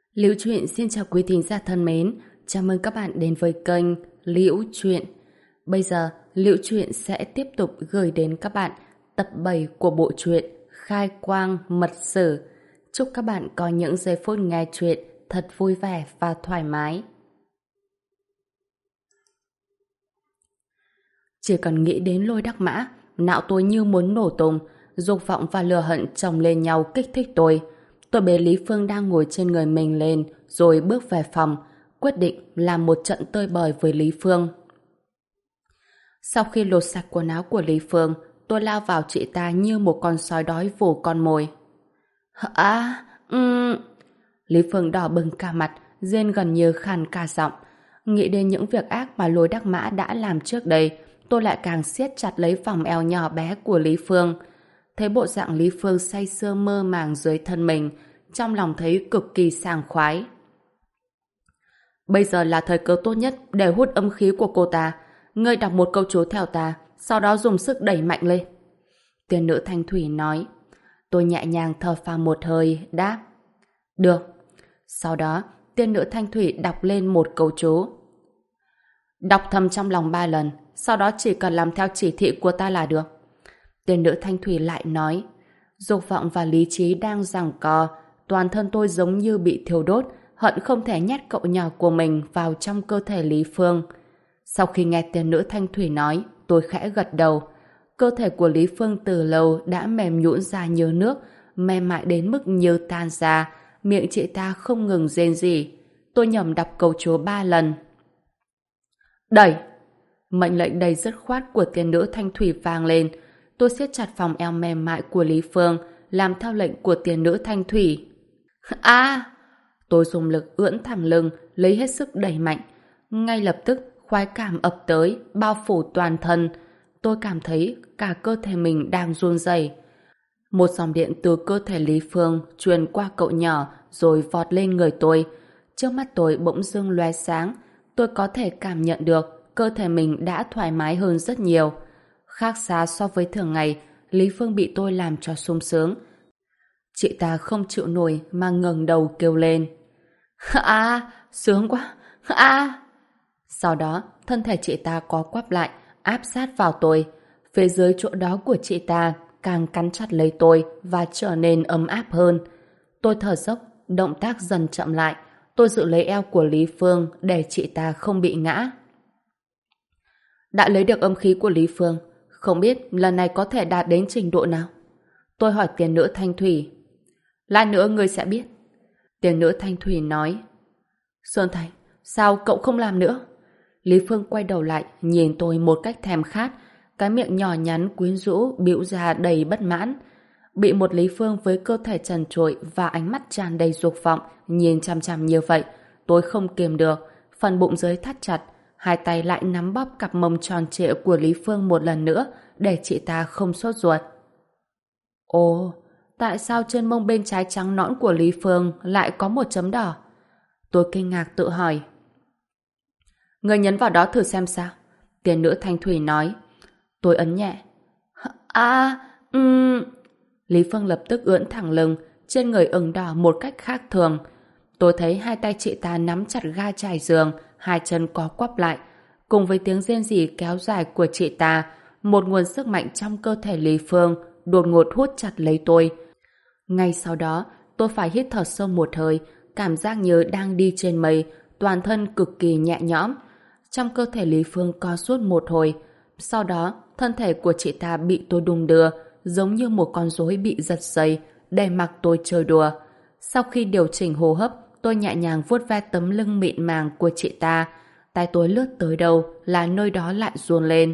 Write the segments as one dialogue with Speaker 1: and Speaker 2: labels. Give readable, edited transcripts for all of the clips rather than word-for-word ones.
Speaker 1: Liễu Chuyện xin chào quý thính giả thân mến, chào mừng các bạn đến với kênh Liễu Chuyện. Bây giờ, Liễu Chuyện sẽ tiếp tục gửi đến các bạn tập 7 của bộ truyện Khai Quang Mật Sử. Chúc các bạn có những giây phút nghe chuyện thật vui vẻ và thoải mái. Chỉ cần nghĩ đến Lôi Đắc Mã, não tôi như muốn nổ tung, dục vọng và lửa hận chồng lên nhau kích thích tôi. Tôi bế Lý Phương đang ngồi trên người mình lên, rồi bước về phòng, quyết định làm một trận tơi bời với Lý Phương. Sau khi lột sạch quần áo của Lý Phương, tôi lao vào chị ta như một con sói đói vồ con mồi. À, Lý Phương đỏ bừng cả mặt, rên gần như khàn cả giọng. Nghĩ đến những việc ác mà Lôi Đắc Mã đã làm trước đây, tôi lại càng siết chặt lấy vòng eo nhỏ bé của Lý Phương. Thấy bộ dạng Lý Phương say sưa mơ màng dưới thân mình, trong lòng thấy cực kỳ sảng khoái. Bây giờ là thời cơ tốt nhất để hút âm khí của cô ta. Ngươi đọc một câu chú theo ta, sau đó dùng sức đẩy mạnh lên. Tiên nữ Thanh Thủy nói. Tôi nhẹ nhàng thở phào một hơi, đáp. Được. Sau đó, tiên nữ Thanh Thủy đọc lên một câu chú. Đọc thầm trong lòng 3 lần, sau đó chỉ cần làm theo chỉ thị của ta là được. Tiên nữ Thanh Thủy lại nói. Dục vọng và lý trí đang giằng co, toàn thân tôi giống như bị thiêu đốt, hận không thể nhét cậu nhỏ của mình vào trong cơ thể Lý Phương. Sau khi nghe tiên nữ Thanh Thủy nói, tôi khẽ gật đầu. Cơ thể của Lý Phương từ lâu đã mềm nhũn ra như nước, mềm mại đến mức như tan ra, miệng chị ta không ngừng rên rỉ. Tôi nhẩm đọc câu chú 3 lần. Đẩy! Mệnh lệnh đầy dứt khoát của tiên nữ Thanh Thủy vang lên. Tôi siết chặt vòng eo mềm mại của Lý Phương, làm theo lệnh của tiên nữ Thanh Thủy. Tôi dùng lực ưỡn thẳng lưng, lấy hết sức đẩy mạnh. Ngay lập tức, khoái cảm ập tới, bao phủ toàn thân. Tôi cảm thấy cả cơ thể mình đang run rẩy. Một dòng điện từ cơ thể Lý Phương truyền qua cậu nhỏ rồi vọt lên người tôi. Trước mắt tôi bỗng dưng lóe sáng. Tôi có thể cảm nhận được cơ thể mình đã thoải mái hơn rất nhiều. Khác xa so với thường ngày, Lý Phương bị tôi làm cho sung sướng. Chị ta không chịu nổi mà ngẩng đầu kêu lên. Sướng quá! Sau đó, thân thể chị ta co quắp lại, áp sát vào tôi. Phía dưới chỗ đó của chị ta càng cắn chặt lấy tôi và trở nên ấm áp hơn. Tôi thở dốc, động tác dần chậm lại. Tôi giữ lấy eo của Lý Phương để chị ta không bị ngã. Đã lấy được âm khí của Lý Phương, không biết lần này có thể đạt đến trình độ nào? Tôi hỏi tiên nữ Thanh Thủy. Lát nữa ngươi sẽ biết. Tiên nữ Thanh Thủy nói. Sơn Thành, sao cậu không làm nữa? Lý Phương quay đầu lại, nhìn tôi một cách thèm khát, cái miệng nhỏ nhắn quyến rũ bĩu ra đầy bất mãn. Bị một Lý Phương với cơ thể trần trụi và ánh mắt tràn đầy dục vọng nhìn chằm chằm như vậy, tôi không kiềm được, phần bụng dưới thắt chặt, hai tay lại nắm bóp cặp mông tròn trịa của Lý Phương một lần nữa để chị ta không sốt ruột. Ồ, tại sao trên mông bên trái trắng nõn của Lý Phương lại có một chấm đỏ? Tôi kinh ngạc tự hỏi. Người nhấn vào đó thử xem sao. Tiên nữ Thanh Thủy nói. Tôi ấn nhẹ. Lý Phương lập tức ưỡn thẳng lưng, trên người ửng đỏ một cách khác thường. Tôi thấy hai tay chị ta nắm chặt ga trải giường, hai chân có quắp lại. Cùng với tiếng rên rỉ kéo dài của chị ta, một nguồn sức mạnh trong cơ thể Lý Phương đột ngột hút chặt lấy tôi. Ngay sau đó, tôi phải hít thở sâu một hơi, cảm giác như đang đi trên mây, toàn thân cực kỳ nhẹ nhõm. Trong cơ thể Lý Phương co rút một hồi, sau đó thân thể của chị ta bị tôi đung đưa, giống như một con rối bị giật dây, để mặc tôi chơi đùa. Sau khi điều chỉnh hô hấp, tôi nhẹ nhàng vuốt ve tấm lưng mịn màng của chị ta. Tay tôi lướt tới đâu là nơi đó lại run lên.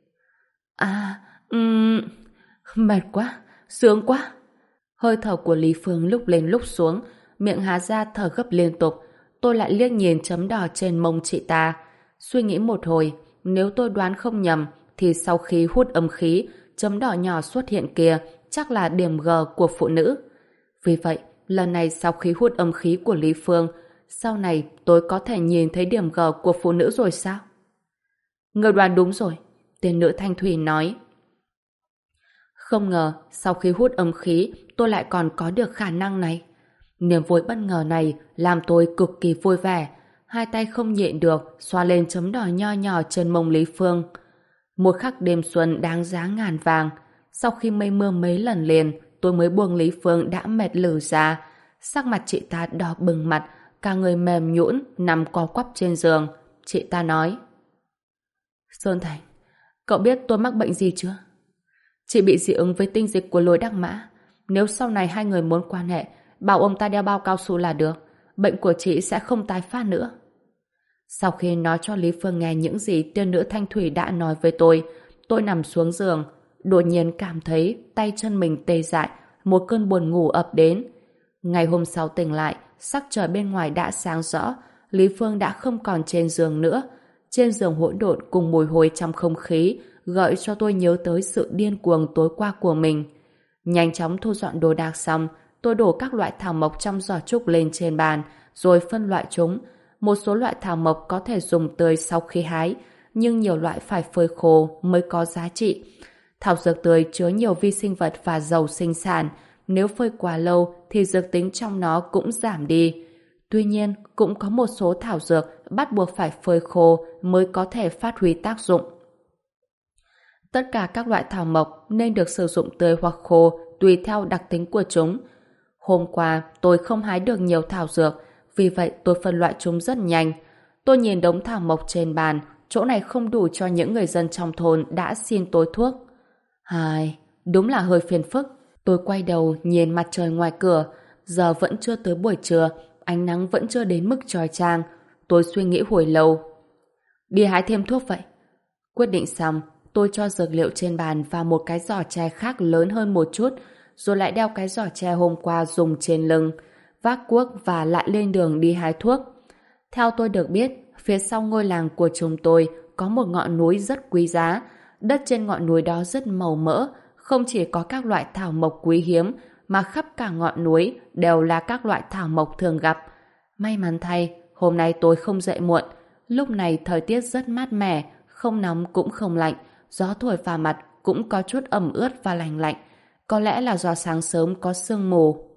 Speaker 1: Mệt quá, sướng quá. Hơi thở của Lý Phương lúc lên lúc xuống, miệng há ra thở gấp liên tục. Tôi lại liếc nhìn chấm đỏ trên mông chị ta. Suy nghĩ một hồi, nếu tôi đoán không nhầm, thì sau khi hút âm khí, chấm đỏ nhỏ xuất hiện kia chắc là điểm G của phụ nữ. Vì vậy, lần này sau khi hút âm khí của Lý Phương, sau này tôi có thể nhìn thấy điểm G của phụ nữ rồi sao? Người đoán đúng rồi, tiên nữ Thanh Thủy nói. Không ngờ, sau khi hút âm khí, tôi lại còn có được khả năng này. Niềm vui bất ngờ này làm tôi cực kỳ vui vẻ. Hai tay không nhịn được xoa lên chấm đỏ nho nhỏ trên mông Lý Phương. Một khắc đêm xuân đáng giá ngàn vàng. Sau khi mây mưa mấy lần liền, tôi mới buông Lý Phương đã mệt lử ra. Sắc mặt chị ta đỏ bừng mặt, cả người mềm nhũn nằm co quắp trên giường. Chị ta nói: Sơn Thành, cậu biết tôi mắc bệnh gì chưa? Chị bị dị ứng với tinh dịch của Lôi Đắc Mã. Nếu sau này hai người muốn quan hệ, bảo ông ta đeo bao cao su là được. Bệnh của chị sẽ không tái phát nữa. Sau khi nói cho Lý Phương nghe những gì tiên nữ Thanh Thủy đã nói với tôi nằm xuống giường, đột nhiên cảm thấy tay chân mình tê dại, một cơn buồn ngủ ập đến. Ngày hôm sau tỉnh lại, sắc trời bên ngoài đã sáng rõ, Lý Phương đã không còn trên giường nữa. Trên giường hỗn độn cùng mùi hôi trong không khí gợi cho tôi nhớ tới sự điên cuồng tối qua của mình. Nhanh chóng thu dọn đồ đạc xong, tôi đổ các loại thảo mộc trong giỏ trúc lên trên bàn, rồi phân loại chúng. Một số loại thảo mộc có thể dùng tươi sau khi hái, nhưng nhiều loại phải phơi khô mới có giá trị. Thảo dược tươi chứa nhiều vi sinh vật và dầu sinh sản, nếu phơi quá lâu thì dược tính trong nó cũng giảm đi. Tuy nhiên, cũng có một số thảo dược bắt buộc phải phơi khô mới có thể phát huy tác dụng. Tất cả các loại thảo mộc nên được sử dụng tươi hoặc khô tùy theo đặc tính của chúng. Hôm qua tôi không hái được nhiều thảo dược, vì vậy tôi phân loại chúng rất nhanh. Tôi nhìn đống thảo mộc trên bàn, chỗ này không đủ cho những người dân trong thôn đã xin tôi thuốc. Đúng là hơi phiền phức. Tôi quay đầu nhìn mặt trời ngoài cửa, giờ vẫn chưa tới buổi trưa, ánh nắng vẫn chưa đến mức chói chang. Tôi suy nghĩ hồi lâu. Đi hái thêm thuốc vậy. Quyết định xong, tôi cho dược liệu trên bàn và một cái giỏ tre khác lớn hơn một chút, rồi lại đeo cái giỏ tre hôm qua dùng trên lưng, vác cuốc và lại lên đường đi hái thuốc. Theo tôi được biết, phía sau ngôi làng của chúng tôi có một ngọn núi rất quý giá. Đất trên ngọn núi đó rất màu mỡ, không chỉ có các loại thảo mộc quý hiếm, mà khắp cả ngọn núi đều là các loại thảo mộc thường gặp. May mắn thay, hôm nay tôi không dậy muộn. Lúc này thời tiết rất mát mẻ, không nóng cũng không lạnh, gió thổi vào mặt cũng có chút ẩm ướt và lành lạnh. Có lẽ là do sáng sớm có sương mù.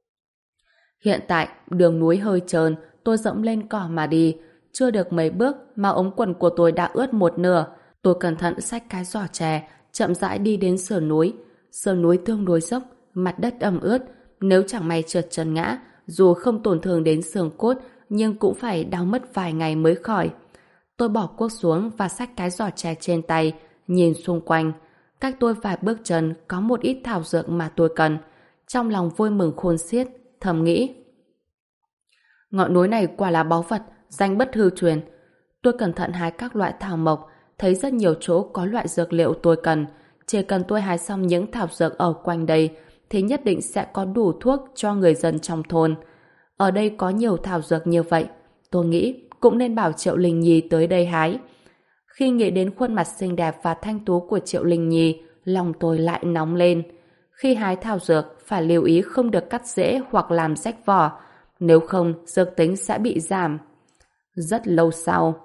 Speaker 1: Hiện tại, đường núi hơi trơn, tôi dẫm lên cỏ mà đi. Chưa được mấy bước mà ống quần của tôi đã ướt một nửa. Tôi cẩn thận xách cái giỏ tre, chậm rãi đi đến sườn núi. Sườn núi tương đối dốc, mặt đất ẩm ướt. Nếu chẳng may trượt chân ngã, dù không tổn thương đến xương cốt, nhưng cũng phải đau mất vài ngày mới khỏi. Tôi bỏ cuốc xuống và xách cái giỏ tre trên tay, nhìn xung quanh. Cách tôi vài bước chân có một ít thảo dược mà tôi cần. Trong lòng vui mừng khôn xiết, thầm nghĩ: ngọn núi này quả là báu vật, danh bất hư truyền. Tôi cẩn thận hái các loại thảo mộc, thấy rất nhiều chỗ có loại dược liệu tôi cần. Chỉ cần tôi hái xong những thảo dược ở quanh đây, thì nhất định sẽ có đủ thuốc cho người dân trong thôn. Ở đây có nhiều thảo dược như vậy, tôi nghĩ cũng nên bảo Triệu Linh Nhi tới đây hái. Khi nghĩ đến khuôn mặt xinh đẹp và thanh tú của Triệu Linh Nhi, lòng tôi lại nóng lên. Khi hái thảo dược, phải lưu ý không được cắt rễ hoặc làm rách vỏ, nếu không dược tính sẽ bị giảm. Rất lâu sau,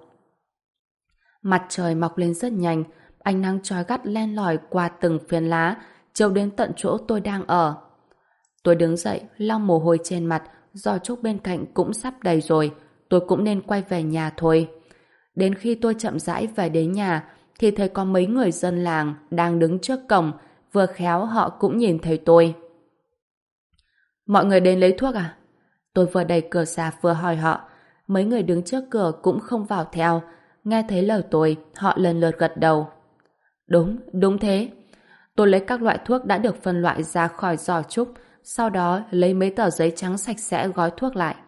Speaker 1: mặt trời mọc lên rất nhanh, ánh nắng chói gắt len lỏi qua từng phiến lá, chiếu đến tận chỗ tôi đang ở. Tôi đứng dậy, lau mồ hôi trên mặt, giỏ trúc bên cạnh cũng sắp đầy rồi, tôi cũng nên quay về nhà thôi. Đến khi tôi chậm rãi về đến nhà, thì thấy có mấy người dân làng đang đứng trước cổng, vừa khéo họ cũng nhìn thấy tôi. Mọi người đến lấy thuốc à? Tôi vừa đẩy cửa ra vừa hỏi họ. Mấy người đứng trước cửa cũng không vào theo. Nghe thấy lời tôi, họ lần lượt gật đầu. Đúng thế. Tôi lấy các loại thuốc đã được phân loại ra khỏi giỏ trúc, sau đó lấy mấy tờ giấy trắng sạch sẽ gói thuốc lại.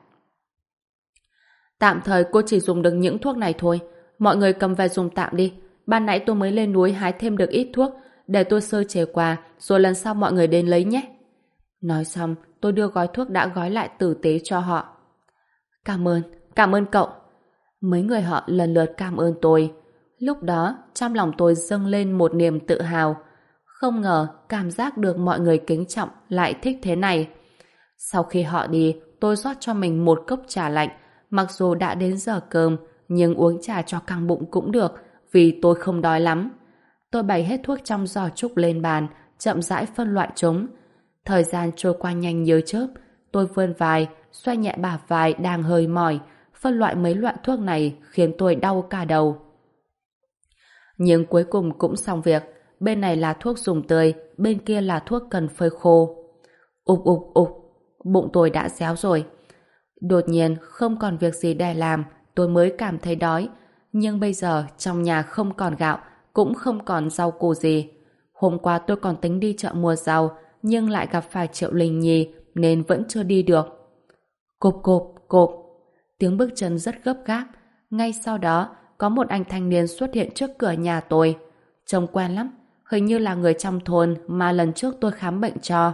Speaker 1: Tạm thời cô chỉ dùng được những thuốc này thôi. Mọi người cầm về dùng tạm đi. Ban nãy tôi mới lên núi hái thêm được ít thuốc, để tôi sơ chế qua, rồi lần sau mọi người đến lấy nhé. Nói xong, tôi đưa gói thuốc đã gói lại tử tế cho họ. Cảm ơn cậu. Mấy người họ lần lượt cảm ơn tôi. Lúc đó, trong lòng tôi dâng lên một niềm tự hào. Không ngờ, cảm giác được mọi người kính trọng lại thích thế này. Sau khi họ đi, tôi rót cho mình một cốc trà lạnh. Mặc dù đã đến giờ cơm, nhưng uống trà cho căng bụng cũng được, vì tôi không đói lắm. Tôi bày hết thuốc trong giỏ trúc lên bàn, chậm rãi phân loại chúng. Thời gian trôi qua nhanh như chớp, Tôi vươn vai, xoay nhẹ bả vai đang hơi mỏi, phân loại mấy loại thuốc này khiến tôi đau cả đầu. Nhưng cuối cùng cũng xong việc, bên này là thuốc dùng tươi, bên kia là thuốc cần phơi khô. Ục ục ục, bụng tôi đã réo rồi. Đột nhiên không còn việc gì để làm, tôi mới cảm thấy đói. Nhưng bây giờ trong nhà không còn gạo, cũng không còn rau củ gì. Hôm qua tôi còn tính đi chợ mua rau, nhưng lại gặp phải Triệu Linh Nhi nên vẫn chưa đi được. Cộp cộp cộp, tiếng bước chân rất gấp gáp. Ngay sau đó có một anh thanh niên xuất hiện trước cửa nhà tôi. Trông quen lắm, hình như là người trong thôn mà lần trước tôi khám bệnh cho.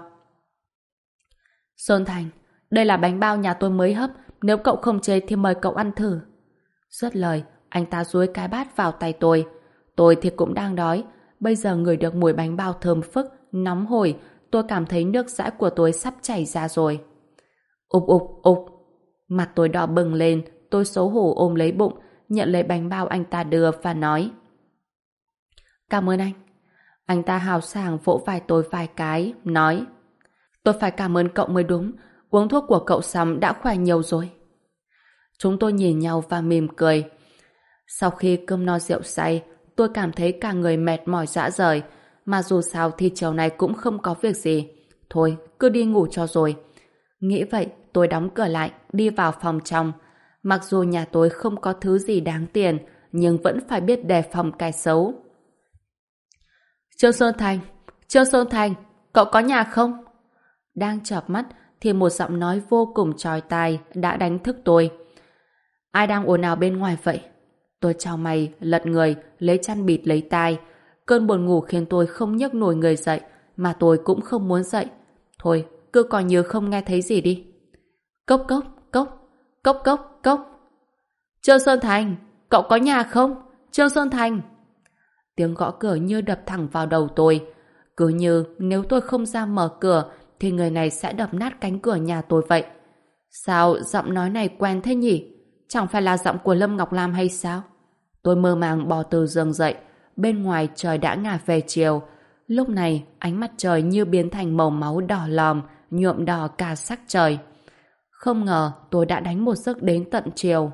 Speaker 1: Sơn Thành, đây là bánh bao nhà tôi mới hấp, nếu cậu không chê thì mời cậu ăn thử. Dứt lời, anh ta dúi cái bát vào tay tôi. Tôi thì cũng đang đói, bây giờ ngửi được mùi bánh bao thơm phức, nóng hổi, tôi cảm thấy nước dãi của tôi sắp chảy ra rồi. Ục ục ục, mặt tôi đỏ bừng lên, tôi xấu hổ ôm lấy bụng, nhận lấy bánh bao anh ta đưa và nói: Cảm ơn anh. Anh ta hào sảng vỗ vai tôi vài cái, nói: Tôi phải cảm ơn cậu mới đúng, uống thuốc của cậu xong đã khỏe nhiều rồi. Chúng tôi nhìn nhau và mỉm cười. Sau khi cơm no rượu say, tôi cảm thấy cả người mệt mỏi rã rời, mà dù sao thì chiều nay cũng không có việc gì. Thôi, cứ đi ngủ cho rồi. Nghĩ vậy, tôi đóng cửa lại, đi vào phòng trong. Mặc dù nhà tôi không có thứ gì đáng tiền, nhưng vẫn phải biết đề phòng kẻ xấu. Trương Sơn Thành, Trương Sơn Thành, cậu có nhà không? Đang chợp mắt thì một giọng nói vô cùng chói tai đã đánh thức tôi. Ai đang ồn ào bên ngoài vậy? Tôi chau mày, lật người, lấy chăn bịt lấy tai. Cơn buồn ngủ khiến tôi không nhấc nổi người dậy, mà tôi cũng không muốn dậy. Thôi, cứ coi như không nghe thấy gì đi. Cốc cốc, cốc, cốc cốc, cốc. Trương Sơn Thành, cậu có nhà không? Trương Sơn Thành. Tiếng gõ cửa như đập thẳng vào đầu tôi. Cứ như nếu tôi không ra mở cửa thì người này sẽ đập nát cánh cửa nhà tôi vậy. Sao giọng nói này quen thế nhỉ? Chẳng phải là giọng của Lâm Ngọc Lam hay sao? Tôi mơ màng bò từ giường dậy. Bên ngoài trời đã ngả về chiều. Lúc này ánh mặt trời như biến thành màu máu đỏ lòm, nhuộm đỏ cả sắc trời. Không ngờ tôi đã đánh một giấc đến tận chiều.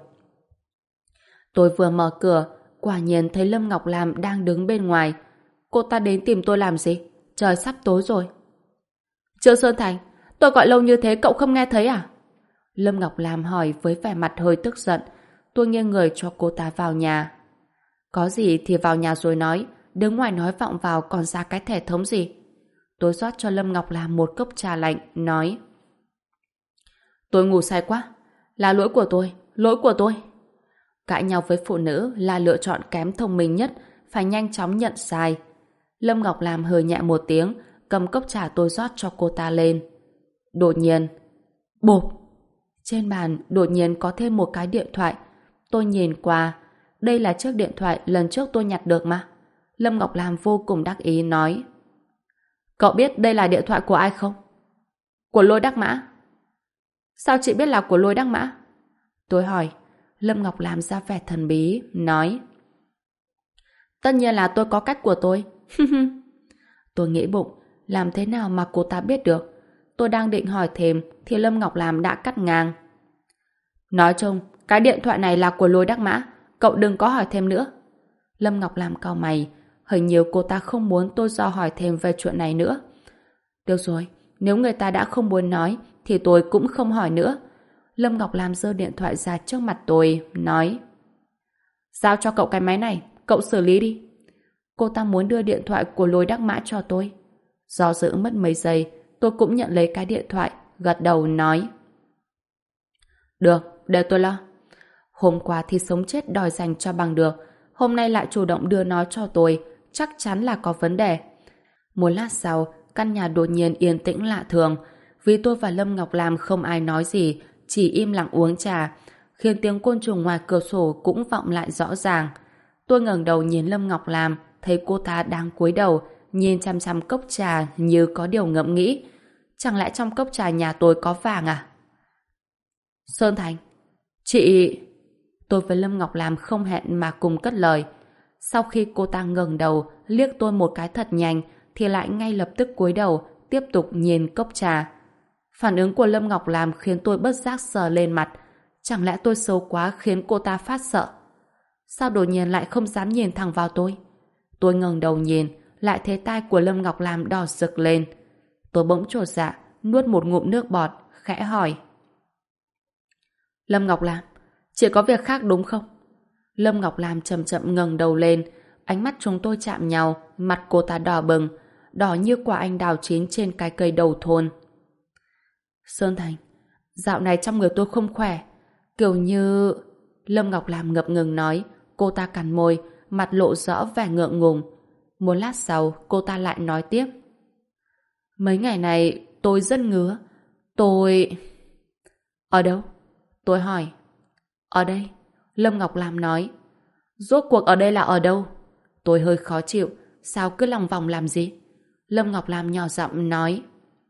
Speaker 1: Tôi vừa mở cửa, quả nhiên thấy Lâm Ngọc Lam đang đứng bên ngoài. Cô ta đến tìm tôi làm gì? Trời sắp tối rồi. Trương Sơn Thành, tôi gọi lâu như thế cậu không nghe thấy à? Lâm Ngọc Lam hỏi với vẻ mặt hơi tức giận. Tôi nghiêng người cho cô ta vào nhà. Có gì thì vào nhà rồi nói, đứng ngoài nói vọng vào còn ra cái thể thống gì? Tôi rót cho Lâm Ngọc Lam một cốc trà lạnh, nói: Tôi ngủ say quá, là lỗi của tôi, lỗi của tôi. Cãi nhau với phụ nữ là lựa chọn kém thông minh nhất, phải nhanh chóng nhận sai. Lâm Ngọc Lam hơi nhẹ một tiếng, cầm cốc trà tôi rót cho cô ta lên. Đột nhiên, bộp! Trên bàn đột nhiên có thêm một cái điện thoại. Tôi nhìn qua, đây là chiếc điện thoại lần trước tôi nhặt được mà. Lâm Ngọc Lam vô cùng đắc ý nói: Cậu biết đây là điện thoại của ai không? Của Lôi Đắc Mã. Sao chị biết là của Lôi Đắc Mã? Tôi hỏi. Lâm Ngọc Lam ra vẻ thần bí, nói: Tất nhiên là tôi có cách của tôi. Tôi nghĩ bụng, làm thế nào mà cô ta biết được? Tôi đang định hỏi thêm thì Lâm Ngọc Lam đã cắt ngang. Nói chung, cái điện thoại này là của Lôi Đắc Mã, cậu đừng có hỏi thêm nữa. Lâm Ngọc Lam cau mày, hình như cô ta không muốn tôi dò hỏi thêm về chuyện này nữa. Được rồi, nếu người ta đã không muốn nói thì tôi cũng không hỏi nữa. Lâm Ngọc Lam giơ điện thoại ra trước mặt tôi, nói: Giao cho cậu cái máy này, cậu xử lý đi. Cô ta muốn đưa điện thoại của Lôi Đắc Mã cho tôi. Do dự mất mấy giây, tôi cũng nhận lấy cái điện thoại, gật đầu nói: Được, để tôi lo. Hôm qua thì sống chết đòi dành cho bằng được, hôm nay lại chủ động đưa nó cho tôi, chắc chắn là có vấn đề. Một lát sau, căn nhà đột nhiên yên tĩnh lạ thường, vì tôi và Lâm Ngọc Lam không ai nói gì, chỉ im lặng uống trà, khiến tiếng côn trùng ngoài cửa sổ cũng vọng lại rõ ràng. Tôi ngẩng đầu nhìn Lâm Ngọc Lam, thấy cô ta đang cúi đầu, nhìn chăm chăm cốc trà như có điều ngẫm nghĩ. Chẳng lẽ trong cốc trà nhà tôi có vàng à? Sơn Thành, chị... Tôi với Lâm Ngọc Lam không hẹn mà cùng cất lời. Sau khi cô ta ngẩng đầu, liếc tôi một cái thật nhanh, thì lại ngay lập tức cúi đầu, tiếp tục nhìn cốc trà. Phản ứng của Lâm Ngọc Lam khiến tôi bất giác sờ lên mặt. Chẳng lẽ tôi xấu quá khiến cô ta phát sợ? Sao đột nhiên lại không dám nhìn thẳng vào tôi? Tôi ngẩng đầu nhìn, lại thấy tai của Lâm Ngọc Lam đỏ rực lên. Tôi bỗng chột dạ, nuốt một ngụm nước bọt, khẽ hỏi. Lâm Ngọc Lam, chị có việc khác đúng không? Lâm Ngọc Lam chậm chậm ngẩng đầu lên, ánh mắt chúng tôi chạm nhau, mặt cô ta đỏ bừng, đỏ như quả anh đào chín trên cái cây đầu thôn. Sơn Thành, dạo này trong người tôi không khỏe, kiểu như... Lâm Ngọc Lam ngập ngừng nói, cô ta cắn môi, mặt lộ rõ vẻ ngượng ngùng. Một lát sau, cô ta lại nói tiếp. Mấy ngày này, tôi rất ngứa. Tôi... Ở đâu? Tôi hỏi. Ở đây. Lâm Ngọc Lam nói. Rốt cuộc ở đây là ở đâu? Tôi hơi khó chịu. Sao cứ lòng vòng làm gì? Lâm Ngọc Lam nhỏ giọng nói.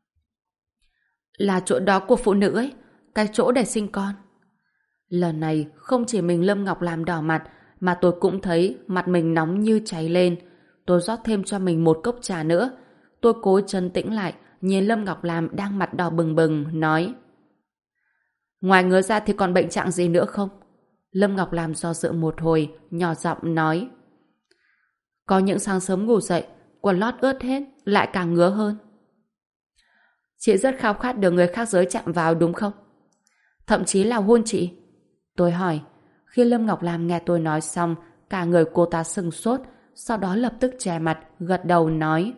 Speaker 1: Là chỗ đó của phụ nữ ấy. Cái chỗ để sinh con. Lần này không chỉ mình Lâm Ngọc Lam đỏ mặt, mà tôi cũng thấy mặt mình nóng như cháy lên. Tôi rót thêm cho mình một cốc trà nữa. Tôi cố trấn tĩnh lại, nhìn Lâm Ngọc Lam đang mặt đỏ bừng bừng, nói. Ngoài ngứa ra thì còn bệnh trạng gì nữa không? Lâm Ngọc Lam do dự một hồi, nhỏ giọng nói. Có những sáng sớm ngủ dậy, quần lót ướt hết, lại càng ngứa hơn. Chị rất khao khát được người khác giới chạm vào đúng không? Thậm chí là hôn chị. Tôi hỏi. Khi Lâm Ngọc Lam nghe tôi nói xong, cả người cô ta sừng sốt, sau đó lập tức che mặt, gật đầu nói.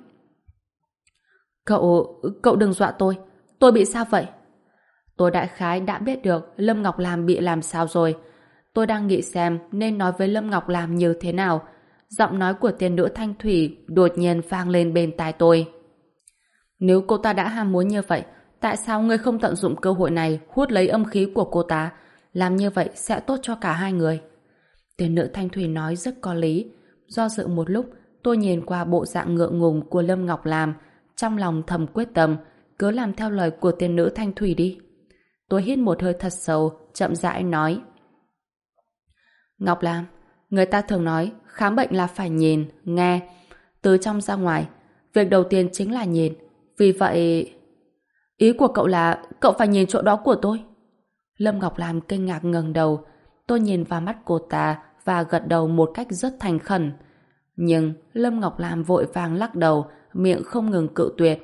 Speaker 1: Cậu đừng dọa tôi bị sao vậy? Tôi đại khái đã biết được Lâm Ngọc Lam bị làm sao rồi. Tôi đang nghĩ xem nên nói với Lâm Ngọc Lam như thế nào. Giọng nói của tiên nữ Thanh Thủy đột nhiên vang lên bên tai tôi. Nếu cô ta đã ham muốn như vậy, tại sao ngươi không tận dụng cơ hội này hút lấy âm khí của cô ta? Làm như vậy sẽ tốt cho cả hai người. Tiên nữ Thanh Thủy nói rất có lý. Do dự một lúc, tôi nhìn qua bộ dạng ngượng ngùng của Lâm Ngọc Lam, trong lòng thầm quyết tâm, cứ làm theo lời của tiên nữ Thanh Thủy đi. Tôi hít một hơi thật sâu, chậm rãi nói. Ngọc Lam, người ta thường nói khám bệnh là phải nhìn, nghe, từ trong ra ngoài. Việc đầu tiên chính là nhìn. Vì vậy... Ý của cậu là cậu phải nhìn chỗ đó của tôi. Lâm Ngọc Lam kinh ngạc ngẩng đầu. Tôi nhìn vào mắt cô ta và gật đầu một cách rất thành khẩn. Nhưng Lâm Ngọc Lam vội vàng lắc đầu, miệng không ngừng cự tuyệt.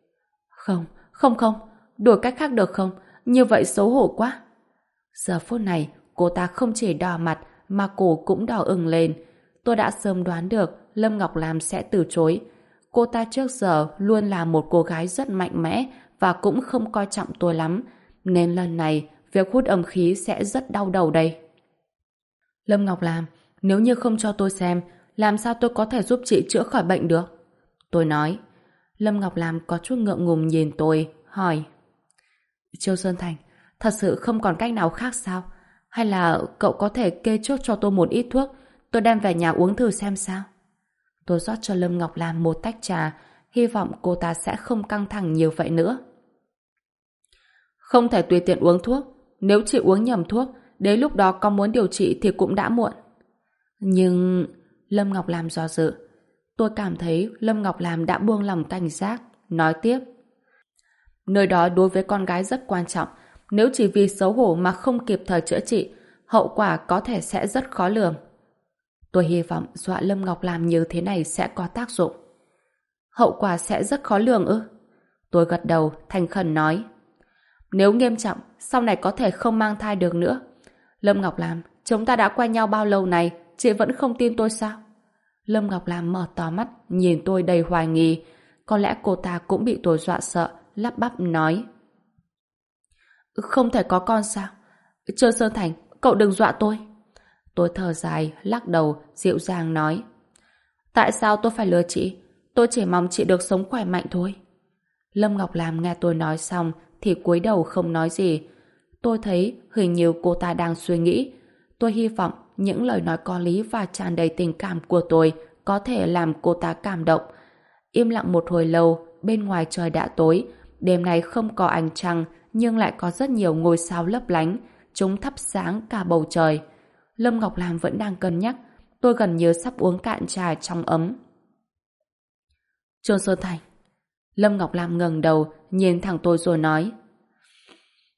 Speaker 1: Không, đổi cách khác được không? Như vậy xấu hổ quá. Giờ phút này, cô ta không chỉ đỏ mặt mà cổ cũng đỏ ửng lên. Tôi đã sớm đoán được Lâm Ngọc Lam sẽ từ chối. Cô ta trước giờ luôn là một cô gái rất mạnh mẽ và cũng không coi trọng tôi lắm. Nên lần này, việc hút âm khí sẽ rất đau đầu đây. Lâm Ngọc Lam, nếu như không cho tôi xem, làm sao tôi có thể giúp chị chữa khỏi bệnh được? Tôi nói. Lâm Ngọc Lam có chút ngượng ngùng nhìn tôi, hỏi. Chiêu Sơn Thành, thật sự không còn cách nào khác sao? Hay là cậu có thể kê trước cho tôi một ít thuốc, tôi đem về nhà uống thử xem sao? Tôi rót cho Lâm Ngọc Lam một tách trà, hy vọng cô ta sẽ không căng thẳng nhiều vậy nữa. Không thể tùy tiện uống thuốc, nếu chị uống nhầm thuốc, đến lúc đó có muốn điều trị thì cũng đã muộn. Nhưng... Lâm Ngọc Lam do dự. Tôi cảm thấy Lâm Ngọc Lam đã buông lòng cảnh giác, nói tiếp. Nơi đó đối với con gái rất quan trọng, nếu chỉ vì xấu hổ mà không kịp thời chữa trị, hậu quả có thể sẽ rất khó lường. Tôi hy vọng dọa Lâm Ngọc Lam như thế này sẽ có tác dụng. Hậu quả sẽ rất khó lường ư? Tôi gật đầu, thành khẩn nói. Nếu nghiêm trọng, sau này có thể không mang thai được nữa. Lâm Ngọc Lam, chúng ta đã quen nhau bao lâu này, chị vẫn không tin tôi sao? Lâm Ngọc Lam mở to mắt, nhìn tôi đầy hoài nghi. Có lẽ cô ta cũng bị tôi dọa sợ, lắp bắp nói. Không thể có con sao? Trương Sơn Thành, cậu đừng dọa tôi. Tôi thở dài, lắc đầu, dịu dàng nói. Tại sao tôi phải lừa chị? Tôi chỉ mong chị được sống khỏe mạnh thôi. Lâm Ngọc Lam nghe tôi nói xong thì cúi đầu không nói gì. Tôi thấy hình như cô ta đang suy nghĩ. Tôi hy vọng những lời nói có lý và tràn đầy tình cảm của tôi có thể làm cô ta cảm động. Im lặng một hồi lâu, bên ngoài trời đã tối. Đêm nay không có ánh trăng, nhưng lại có rất nhiều ngôi sao lấp lánh. Chúng thắp sáng cả bầu trời. Lâm Ngọc Lam vẫn đang cân nhắc. Tôi gần như sắp uống cạn trà trong ấm. Trương Sơn Thành. Lâm Ngọc Lam ngẩng đầu, nhìn thẳng tôi rồi nói.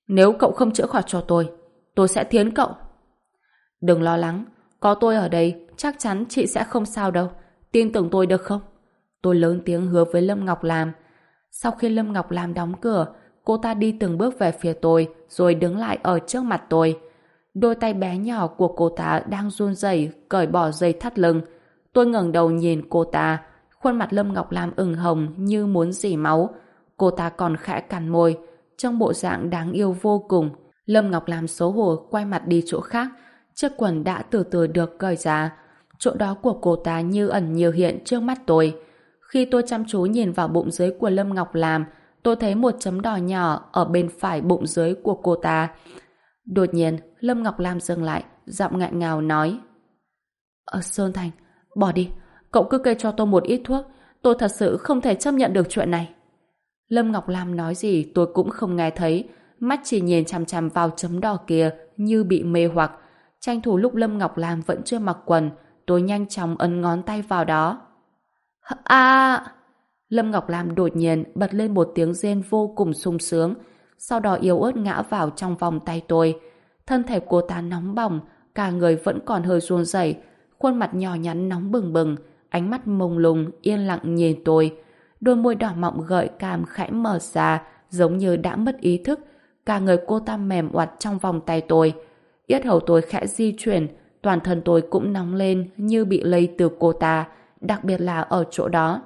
Speaker 1: Nếu cậu không chữa khỏi cho tôi sẽ thiến cậu. Đừng lo lắng, có tôi ở đây, chắc chắn chị sẽ không sao đâu. Tin tưởng tôi được không? Tôi lớn tiếng hứa với Lâm Ngọc Lam. Sau khi Lâm Ngọc Lam đóng cửa, cô ta đi từng bước về phía tôi, rồi đứng lại ở trước mặt tôi. Đôi tay bé nhỏ của cô ta đang run rẩy cởi bỏ dây thắt lưng. Tôi ngẩng đầu nhìn cô ta, khuôn mặt Lâm Ngọc Lam ửng hồng như muốn rỉ máu. Cô ta còn khẽ cắn môi, trong bộ dạng đáng yêu vô cùng. Lâm Ngọc Lam xấu hổ quay mặt đi chỗ khác, chiếc quần đã từ từ được cởi ra. Chỗ đó của cô ta như ẩn như hiện trước mắt tôi. Khi tôi chăm chú nhìn vào bụng dưới của Lâm Ngọc Lam, tôi thấy một chấm đỏ nhỏ ở bên phải bụng dưới của cô ta. Đột nhiên, Lâm Ngọc Lam dừng lại, giọng nghẹn ngào nói: Sơn Thành, bỏ đi, cậu cứ kê cho tôi một ít thuốc, tôi thật sự không thể chấp nhận được chuyện này. Lâm Ngọc Lam nói gì tôi cũng không nghe thấy, mắt chỉ nhìn chằm chằm vào chấm đỏ kia như bị mê hoặc. Tranh thủ lúc Lâm Ngọc Lam vẫn chưa mặc quần, tôi nhanh chóng ấn ngón tay vào đó. Lâm Ngọc Lam đột nhiên bật lên một tiếng rên vô cùng sung sướng, sau đó yếu ớt ngã vào trong vòng tay tôi. Thân thể cô ta nóng bỏng, cả người vẫn còn hơi run rẩy, khuôn mặt nhỏ nhắn nóng bừng bừng, ánh mắt mông lung yên lặng nhìn tôi. Đôi môi đỏ mọng gợi cảm khẽ mở ra, giống như đã mất ý thức. Cả người cô ta mềm oặt trong vòng tay tôi. Yết hầu tôi khẽ di chuyển, toàn thân tôi cũng nóng lên như bị lây từ cô ta, đặc biệt là ở chỗ đó.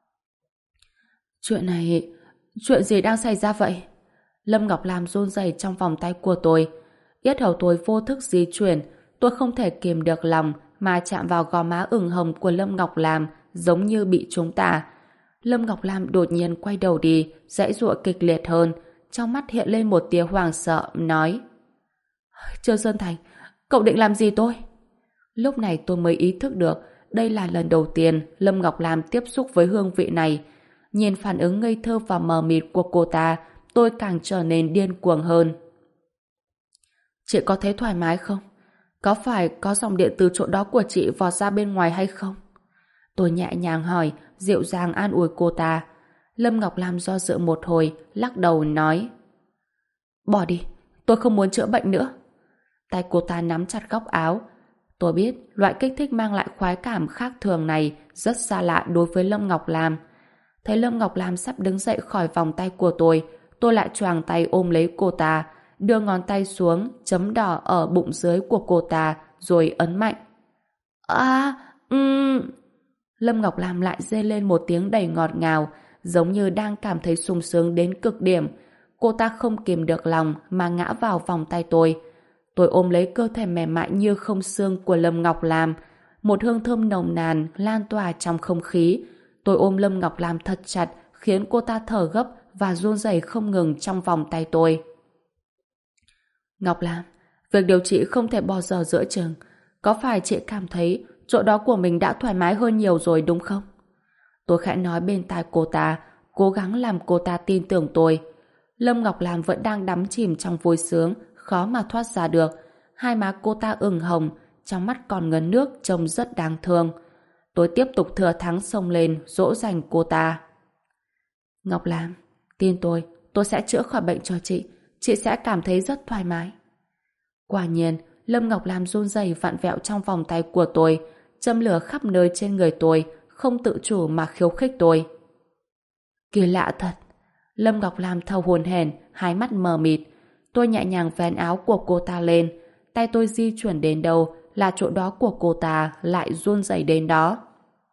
Speaker 1: Chuyện gì đang xảy ra vậy? Lâm Ngọc Lam run rẩy trong vòng tay của tôi. Yết hầu tôi vô thức di chuyển, tôi không thể kìm được lòng mà chạm vào gò má ửng hồng của Lâm Ngọc Lam, giống như bị trúng tà. Lâm Ngọc Lam đột nhiên quay đầu đi, giãy giụa kịch liệt hơn, trong mắt hiện lên một tia hoảng sợ, nói: Trương Sơn Thành, cậu định làm gì tôi? Lúc này tôi mới ý thức được đây là lần đầu tiên Lâm Ngọc Lam tiếp xúc với hương vị này. Nhìn phản ứng ngây thơ và mờ mịt của cô ta, tôi càng trở nên điên cuồng hơn. Chị có thấy thoải mái không? Có phải có dòng điện từ chỗ đó của chị vọt ra bên ngoài hay không? Tôi nhẹ nhàng hỏi, dịu dàng an ủi cô ta. Lâm Ngọc Lam do dự một hồi, lắc đầu nói: Bỏ đi, tôi không muốn chữa bệnh nữa. Tay cô ta nắm chặt góc áo. Tôi biết loại kích thích mang lại khoái cảm khác thường này rất xa lạ đối với Lâm Ngọc Lam. Thấy Lâm Ngọc Lam sắp đứng dậy khỏi vòng tay của tôi lại choàng tay ôm lấy cô ta, đưa ngón tay xuống chấm đỏ ở bụng dưới của cô ta, rồi ấn mạnh. Lâm Ngọc Lam lại rên lên một tiếng đầy ngọt ngào, giống như đang cảm thấy sung sướng đến cực điểm. Cô ta không kìm được lòng mà ngã vào vòng tay tôi. Tôi ôm lấy cơ thể mềm mại như không xương của Lâm Ngọc Lam. Một hương thơm nồng nàn lan tỏa trong không khí. Tôi ôm Lâm Ngọc Lam thật chặt, khiến cô ta thở gấp và run rẩy không ngừng trong vòng tay tôi. Ngọc Lam, việc điều trị không thể bỏ dở giữa chừng. Có phải chị cảm thấy chỗ đó của mình đã thoải mái hơn nhiều rồi đúng không? Tôi khẽ nói bên tai cô ta, cố gắng làm cô ta tin tưởng tôi. Lâm Ngọc Lam vẫn đang đắm chìm trong vui sướng, khó mà thoát ra được. Hai má cô ta ửng hồng, trong mắt còn ngấn nước trông rất đáng thương. Tôi tiếp tục thừa thắng xông lên dỗ dành cô ta. Ngọc Lam, tin tôi sẽ chữa khỏi bệnh cho chị sẽ cảm thấy rất thoải mái. Quả nhiên, Lâm Ngọc Lam run rẩy vặn vẹo trong vòng tay của tôi, châm lửa khắp nơi trên người tôi, không tự chủ mà khiêu khích tôi. Kỳ lạ thật. Lâm Ngọc Lam thở hổn hển, hai mắt mờ mịt. Tôi nhẹ nhàng vén áo của cô ta lên, tay tôi di chuyển đến đâu là chỗ đó của cô ta lại run rẩy đến đó.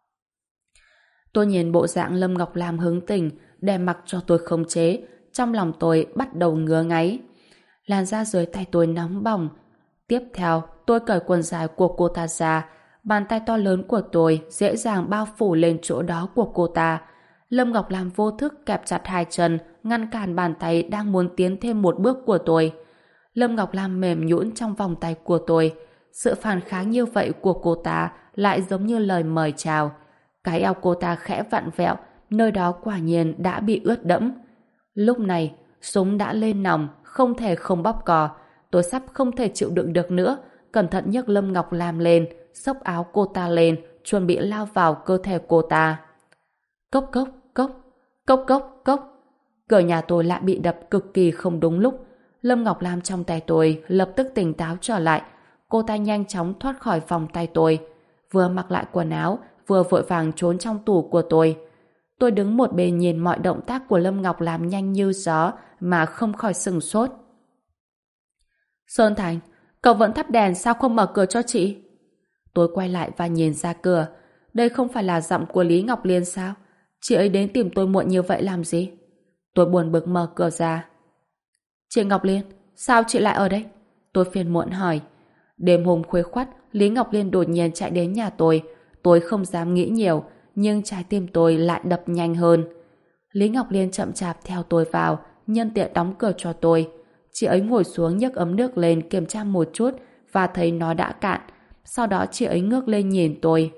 Speaker 1: Tôi nhìn bộ dạng Lâm Ngọc Lam hứng tình để mặc cho tôi khống chế, trong lòng tôi bắt đầu ngứa ngáy. Làn da dưới tay tôi nóng bỏng. Tiếp theo, tôi cởi quần dài của cô ta ra, bàn tay to lớn của tôi dễ dàng bao phủ lên chỗ đó của cô ta. Lâm Ngọc Lam vô thức kẹp chặt hai chân, ngăn cản bàn tay đang muốn tiến thêm một bước của tôi. Lâm Ngọc Lam mềm nhũn trong vòng tay của tôi. Sự phản kháng như vậy của cô ta lại giống như lời mời chào. Cái eo cô ta khẽ vặn vẹo, nơi đó quả nhiên đã bị ướt đẫm. Lúc này, súng đã lên nòng, không thể không bóp cò. Tôi sắp không thể chịu đựng được nữa, cẩn thận nhấc Lâm Ngọc Lam lên, xốc áo cô ta lên, chuẩn bị lao vào cơ thể cô ta. Cốc cốc, cốc, cốc cốc, cốc. Cửa nhà tôi lại bị đập cực kỳ không đúng lúc. Lâm Ngọc Lam trong tay tôi lập tức tỉnh táo trở lại. Cô ta nhanh chóng thoát khỏi vòng tay tôi, vừa mặc lại quần áo, vừa vội vàng trốn trong tủ của tôi. Tôi đứng một bên nhìn mọi động tác của Lâm Ngọc Lam nhanh như gió mà không khỏi sửng sốt. Sơn Thành, cậu vẫn thắp đèn sao không mở cửa cho chị? Tôi quay lại và nhìn ra cửa. Đây không phải là giọng của Lý Ngọc Liên sao? Chị ấy đến tìm tôi muộn như vậy làm gì? Tôi buồn bực mở cửa ra. Chị Ngọc Liên, sao chị lại ở đây? Tôi phiền muộn hỏi. Đêm hôm khuya khoắt, Lý Ngọc Liên đột nhiên chạy đến nhà tôi. Tôi không dám nghĩ nhiều, nhưng trái tim tôi lại đập nhanh hơn. Lý Ngọc Liên chậm chạp theo tôi vào, nhân tiện đóng cửa cho tôi. Chị ấy ngồi xuống nhấc ấm nước lên kiểm tra một chút và thấy nó đã cạn. Sau đó chị ấy ngước lên nhìn tôi.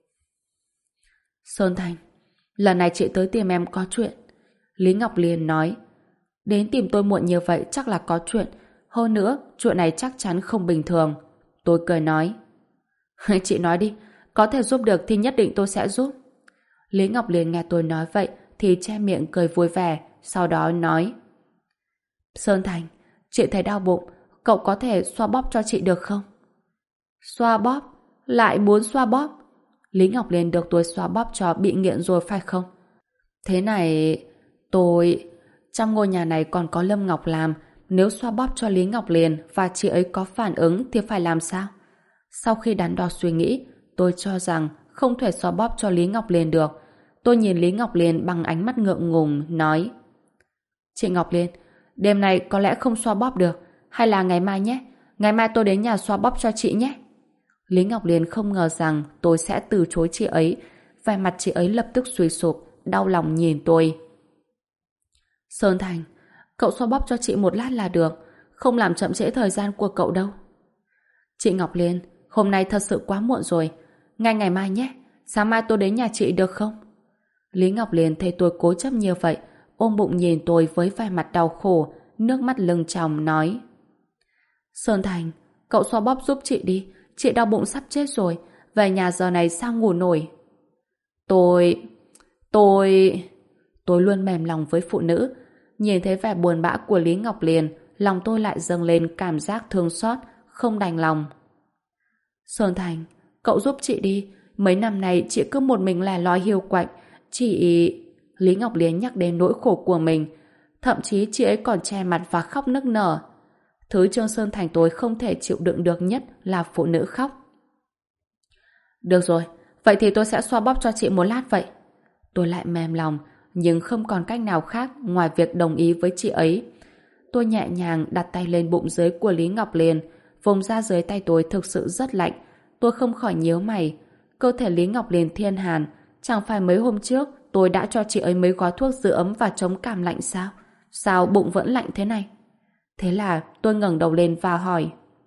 Speaker 1: Sơn Thành, lần này chị tới tìm em có chuyện. Lý Ngọc Liên nói. Đến tìm tôi muộn như vậy chắc là có chuyện. Hơn nữa, chuyện này chắc chắn không bình thường. Tôi cười nói. Chị nói đi, có thể giúp được thì nhất định tôi sẽ giúp. Lý Ngọc Liên nghe tôi nói vậy thì che miệng cười vui vẻ, sau đó nói. Sơn Thành, chị thấy đau bụng, cậu có thể xoa bóp cho chị được không? Xoa bóp? Lại muốn xoa bóp? Lý Ngọc Liên được tôi xoa bóp cho bị nghiện rồi phải không? Thế này, trong ngôi nhà này còn có Lâm Ngọc làm, nếu xoa bóp cho Lý Ngọc Liên và chị ấy có phản ứng thì phải làm sao? Sau khi đắn đo suy nghĩ, tôi cho rằng không thể xoa bóp cho Lý Ngọc Liên được. Tôi nhìn Lý Ngọc Liên bằng ánh mắt ngượng ngùng, nói. Chị Ngọc Liên, đêm nay có lẽ không xoa bóp được, hay là ngày mai nhé? Ngày mai tôi đến nhà xoa bóp cho chị nhé. Lý Ngọc Liên không ngờ rằng tôi sẽ từ chối chị ấy. Vẻ mặt chị ấy lập tức suy sụp, đau lòng nhìn tôi. Sơn Thành, cậu xoa bóp cho chị một lát là được, không làm chậm trễ thời gian của cậu đâu. Chị Ngọc Liên, hôm nay thật sự quá muộn rồi. Ngay ngày mai nhé, sáng mai tôi đến nhà chị được không? Lý Ngọc Liên thấy tôi cố chấp như vậy, ôm bụng nhìn tôi với vẻ mặt đau khổ, nước mắt lưng tròng nói. Sơn Thành, cậu xoa bóp giúp chị đi, chị đau bụng sắp chết rồi, về nhà giờ này sao ngủ nổi. Tôi luôn mềm lòng với phụ nữ. Nhìn thấy vẻ buồn bã của Lý Ngọc Liên, lòng tôi lại dâng lên cảm giác thương xót, không đành lòng. Sơn Thành, cậu giúp chị đi, mấy năm nay chị cứ một mình lẻ loi hiu quạnh. Lý Ngọc Liên nhắc đến nỗi khổ của mình, thậm chí chị ấy còn che mặt và khóc nức nở. Thứ Trương Sơn Thành tôi không thể chịu đựng được nhất là phụ nữ khóc. Được rồi, vậy thì tôi sẽ xoa bóp cho chị một lát vậy. Tôi lại mềm lòng, nhưng không còn cách nào khác ngoài việc đồng ý với chị ấy. Tôi nhẹ nhàng đặt tay lên bụng dưới của Lý Ngọc Liên, vùng da dưới tay tôi thực sự rất lạnh. Tôi không khỏi nhíu mày. Cơ thể Lý Ngọc Liên thiên hàn, chẳng phải mấy hôm trước tôi đã cho chị ấy mấy gói thuốc giữ ấm và chống cảm lạnh sao? Sao bụng vẫn lạnh thế này? Thế là tôi ngẩng đầu lên và hỏi.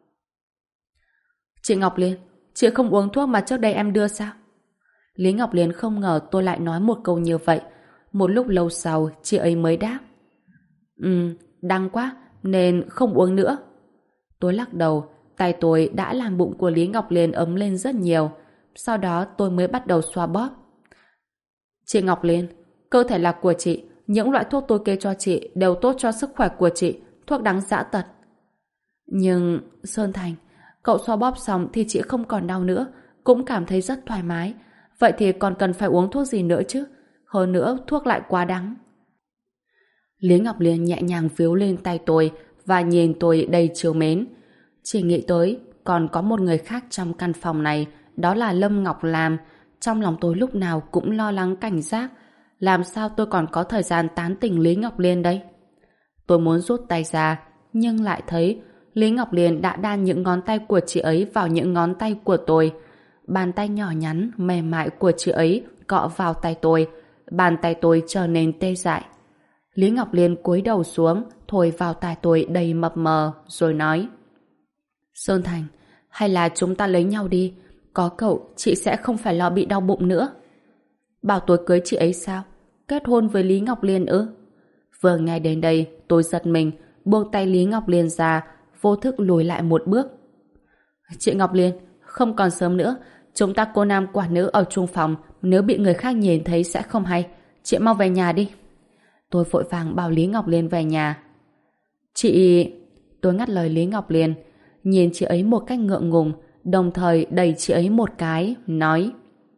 Speaker 1: Chị Ngọc Liên, chị không uống thuốc mà trước đây em đưa sao? Lý Ngọc Liên không ngờ tôi lại nói một câu như vậy. Một lúc lâu sau, chị ấy mới đáp. Đắng quá, nên không uống nữa. Tôi lắc đầu, tay tôi đã làm bụng của Lý Ngọc Liên ấm lên rất nhiều. Sau đó tôi mới bắt đầu xoa bóp. Chị Ngọc Liên, cơ thể là của chị, những loại thuốc tôi kê cho chị đều tốt cho sức khỏe của chị, thuốc đắng dã tật. Nhưng, Sơn Thành, cậu xoa bóp xong thì chị không còn đau nữa, cũng cảm thấy rất thoải mái. Vậy thì còn cần phải uống thuốc gì nữa chứ? Hơn nữa, thuốc lại quá đắng. Lý Ngọc Liên nhẹ nhàng víu lên tay tôi và nhìn tôi đầy trìu mến. Chỉ nghĩ tới, còn có một người khác trong căn phòng này, đó là Lâm Ngọc Lam. Trong lòng tôi lúc nào cũng lo lắng cảnh giác. Làm sao tôi còn có thời gian tán tỉnh Lý Ngọc Liên đây? Tôi muốn rút tay ra, nhưng lại thấy Lý Ngọc Liên đã đan những ngón tay của chị ấy vào những ngón tay của tôi. Bàn tay nhỏ nhắn, mềm mại của chị ấy cọ vào tay tôi. Bàn tay tôi trở nên tê dại. Lý Ngọc Liên cúi đầu xuống, thổi vào tai tôi đầy mập mờ, rồi nói. Sơn Thành, hay là chúng ta lấy nhau đi. Có cậu, chị sẽ không phải lo bị đau bụng nữa. Bảo tôi cưới chị ấy sao? Kết hôn với Lý Ngọc Liên ư? Vừa nghe đến đây, tôi giật mình, buông tay Lý Ngọc Liên ra, vô thức lùi lại một bước. Chị Ngọc Liên, không còn sớm nữa. Chúng ta cô nam quả nữ ở chung phòng, nếu bị người khác nhìn thấy sẽ không hay. Chị mau về nhà đi. Tôi vội vàng bảo Lý Ngọc Liên về nhà. Tôi ngắt lời Lý Ngọc Liên, nhìn chị ấy một cách ngượng ngùng, đồng thời đẩy chị ấy một cái, nói: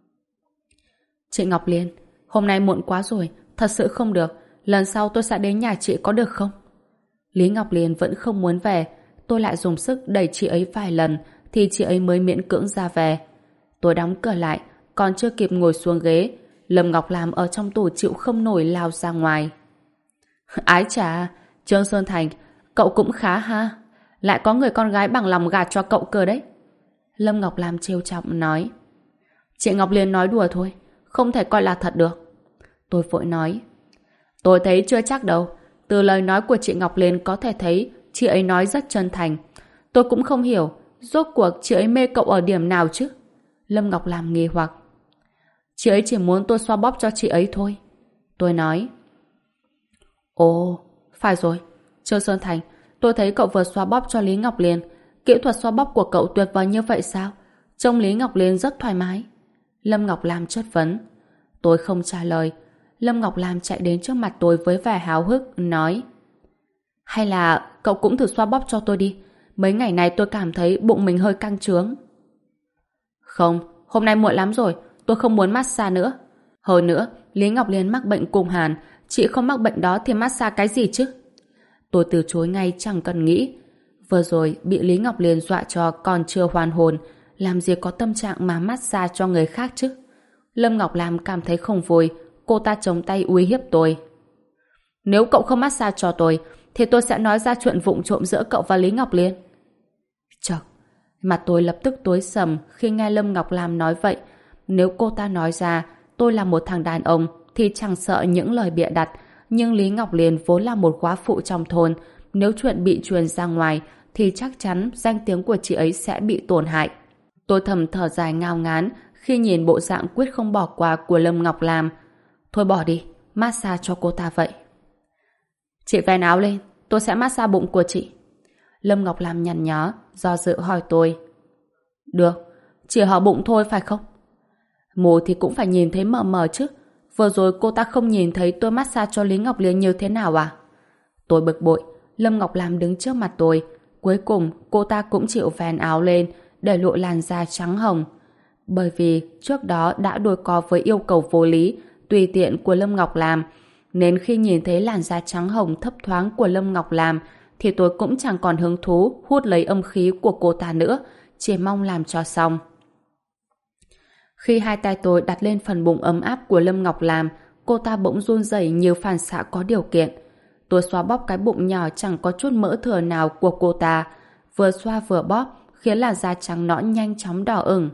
Speaker 1: Chị Ngọc Liên, hôm nay muộn quá rồi, thật sự không được, lần sau tôi sẽ đến nhà chị có được không? Lý Ngọc Liên vẫn không muốn về, tôi lại dùng sức đẩy chị ấy vài lần thì chị ấy mới miễn cưỡng ra về. Tôi đóng cửa lại, còn chưa kịp ngồi xuống ghế, Lâm Ngọc Lam ở trong tủ chịu không nổi lao ra ngoài. Ái chà, Trương Sơn Thành, cậu cũng khá ha, lại có người con gái bằng lòng gả cho cậu cơ đấy. Lâm Ngọc Lam trêu chọc nói. Chị Ngọc Liên nói đùa thôi, không thể coi là thật được. Tôi vội nói. Tôi thấy chưa chắc đâu, từ lời nói của chị Ngọc Liên có thể thấy chị ấy nói rất chân thành. Tôi cũng không hiểu, rốt cuộc chị ấy mê cậu ở điểm nào chứ? Lâm Ngọc Lam nghi hoặc. Chị ấy chỉ muốn tôi xoa bóp cho chị ấy thôi. Tôi nói. Ồ, phải rồi, Trương Sơn Thành, tôi thấy cậu vừa xoa bóp cho Lý Ngọc Liên. Kỹ thuật xoa bóp của cậu tuyệt vời như vậy sao? Trông Lý Ngọc Liên rất thoải mái. Lâm Ngọc Lam chất vấn. Tôi không trả lời. Lâm Ngọc Lam chạy đến trước mặt tôi với vẻ háo hức, nói. Hay là cậu cũng thử xoa bóp cho tôi đi. Mấy ngày này tôi cảm thấy bụng mình hơi căng trướng. Không, hôm nay muộn lắm rồi, tôi không muốn massage nữa. Hơn nữa, Lý Ngọc Liên mắc bệnh cung hàn, chị không mắc bệnh đó thì massage cái gì chứ? Tôi từ chối ngay chẳng cần nghĩ. Vừa rồi bị Lý Ngọc Liên dọa cho còn chưa hoàn hồn, làm gì có tâm trạng mà massage cho người khác chứ? Lâm Ngọc Lam cảm thấy không vui, cô ta chống tay uy hiếp tôi. Nếu cậu không massage cho tôi, thì tôi sẽ nói ra chuyện vụng trộm giữa cậu và Lý Ngọc Liên. Chật, mặt tôi lập tức tối sầm khi nghe Lâm Ngọc Lam nói vậy. Nếu cô ta nói ra tôi là một thằng đàn ông thì chẳng sợ những lời bịa đặt, nhưng Lý Ngọc Liên vốn là một góa phụ trong thôn, nếu chuyện bị truyền ra ngoài thì chắc chắn danh tiếng của chị ấy sẽ bị tổn hại. Tôi thầm thở dài ngao ngán khi nhìn bộ dạng quyết không bỏ qua của Lâm Ngọc Lam. Thôi bỏ đi, massage cho cô ta vậy. Chị vén áo lên, tôi sẽ massage bụng của chị. Lâm Ngọc Lam nhăn nhó, do dự hỏi tôi. Được, chỉ hở bụng thôi phải không? Mù thì cũng phải nhìn thấy mờ mờ chứ. Vừa rồi cô ta không nhìn thấy tôi massage cho Lý Ngọc Liên như thế nào à? Tôi bực bội, Lâm Ngọc Lam đứng trước mặt tôi. Cuối cùng cô ta cũng chịu vén áo lên để lộ làn da trắng hồng. Bởi vì trước đó đã đôi co với yêu cầu vô lý, tùy tiện của Lâm Ngọc Lam, nên khi nhìn thấy làn da trắng hồng thấp thoáng của Lâm Ngọc Lam thì tôi cũng chẳng còn hứng thú hút lấy âm khí của cô ta nữa, chỉ mong làm cho xong. Khi hai tay tôi đặt lên phần bụng ấm áp của Lâm Ngọc Lam, cô ta bỗng run rẩy như phản xạ có điều kiện. Tôi xoa bóp cái bụng nhỏ chẳng có chút mỡ thừa nào của cô ta, vừa xoa vừa bóp khiến làn da trắng nõn nhanh chóng đỏ ửng.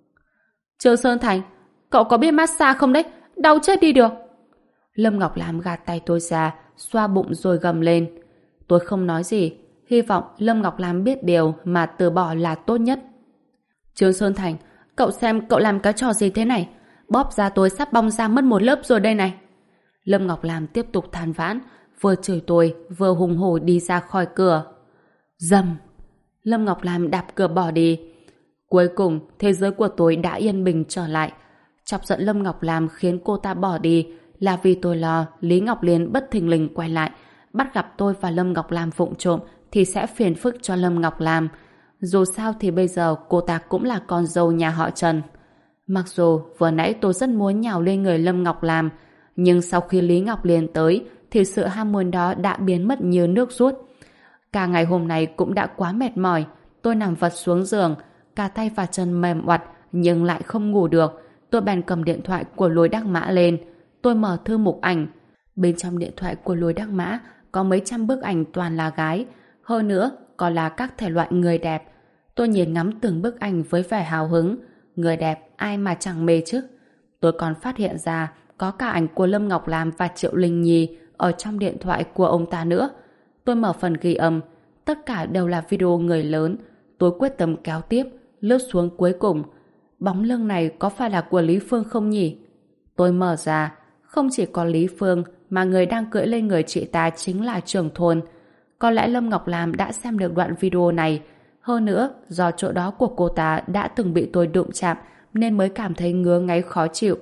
Speaker 1: Trương Sơn Thành, cậu có biết massage không đấy? Đau chết đi được. Lâm Ngọc Lam gạt tay tôi ra, xoa bụng rồi gầm lên. Tôi không nói gì, hy vọng Lâm Ngọc Lam biết điều mà từ bỏ là tốt nhất. Trương Sơn Thành, cậu xem cậu làm cái trò gì thế này? Bóp da tôi sắp bong ra mất một lớp rồi đây này. Lâm Ngọc Lam tiếp tục than vãn, vừa chửi tôi vừa hùng hổ đi ra khỏi cửa. Dầm! Lâm Ngọc Lam đạp cửa bỏ đi. Cuối cùng thế giới của tôi đã yên bình trở lại. Chọc giận Lâm Ngọc Lam khiến cô ta bỏ đi là vì tôi lo Lý Ngọc Liên bất thình lình quay lại, bắt gặp tôi và Lâm Ngọc Lam vụng trộm thì sẽ phiền phức cho Lâm Ngọc Lam. Dù sao thì bây giờ cô ta cũng là con dâu nhà họ Trần. Mặc dù vừa nãy tôi rất muốn nhào lên người Lâm Ngọc Lam, nhưng sau khi Lý Ngọc Liên tới thì sự ham muốn đó đã biến mất như nước rút. Cả ngày hôm nay cũng đã quá mệt mỏi, tôi nằm vật xuống giường, cả tay và chân mềm oặt nhưng lại không ngủ được. Tôi bèn cầm điện thoại của Lôi Đắc Mã lên. Tôi mở thư mục ảnh. Bên trong điện thoại của Lôi Đắc Mã có mấy trăm bức ảnh toàn là gái, hơn nữa còn là các thể loại người đẹp. Tôi nhìn ngắm từng bức ảnh với vẻ hào hứng. Người đẹp ai mà chẳng mê chứ. Tôi còn phát hiện ra có cả ảnh của Lâm Ngọc Lam và Triệu Linh Nhi ở trong điện thoại của ông ta nữa. Tôi mở phần ghi âm, tất cả đều là video người lớn. Tôi quyết tâm kéo tiếp, lướt xuống cuối cùng. Bóng lưng này có phải là của Lý Phương không nhỉ? Tôi mở ra, không chỉ có Lý Phương mà người đang cưỡi lên người chị ta chính là trưởng thôn. Có lẽ Lâm Ngọc Lam đã xem được đoạn video này. Hơn nữa, do chỗ đó của cô ta đã từng bị tôi đụng chạm nên mới cảm thấy ngứa ngáy khó chịu.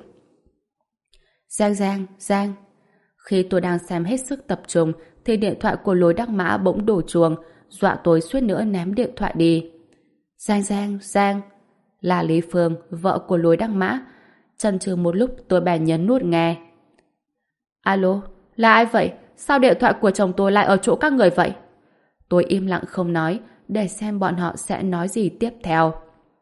Speaker 1: Giang. Khi tôi đang xem hết sức tập trung thì điện thoại của Lôi Đắc Mã bỗng đổ chuông, dọa tôi suýt nữa ném điện thoại đi. Giang, là Lý Phương, vợ của Lối Đắc Mã. Chần chừ một lúc tôi bèn nhấn nút nghe. Alo, là ai vậy? Sao điện thoại của chồng tôi lại ở chỗ các người vậy? Tôi im lặng không nói, để xem bọn họ sẽ nói gì tiếp theo.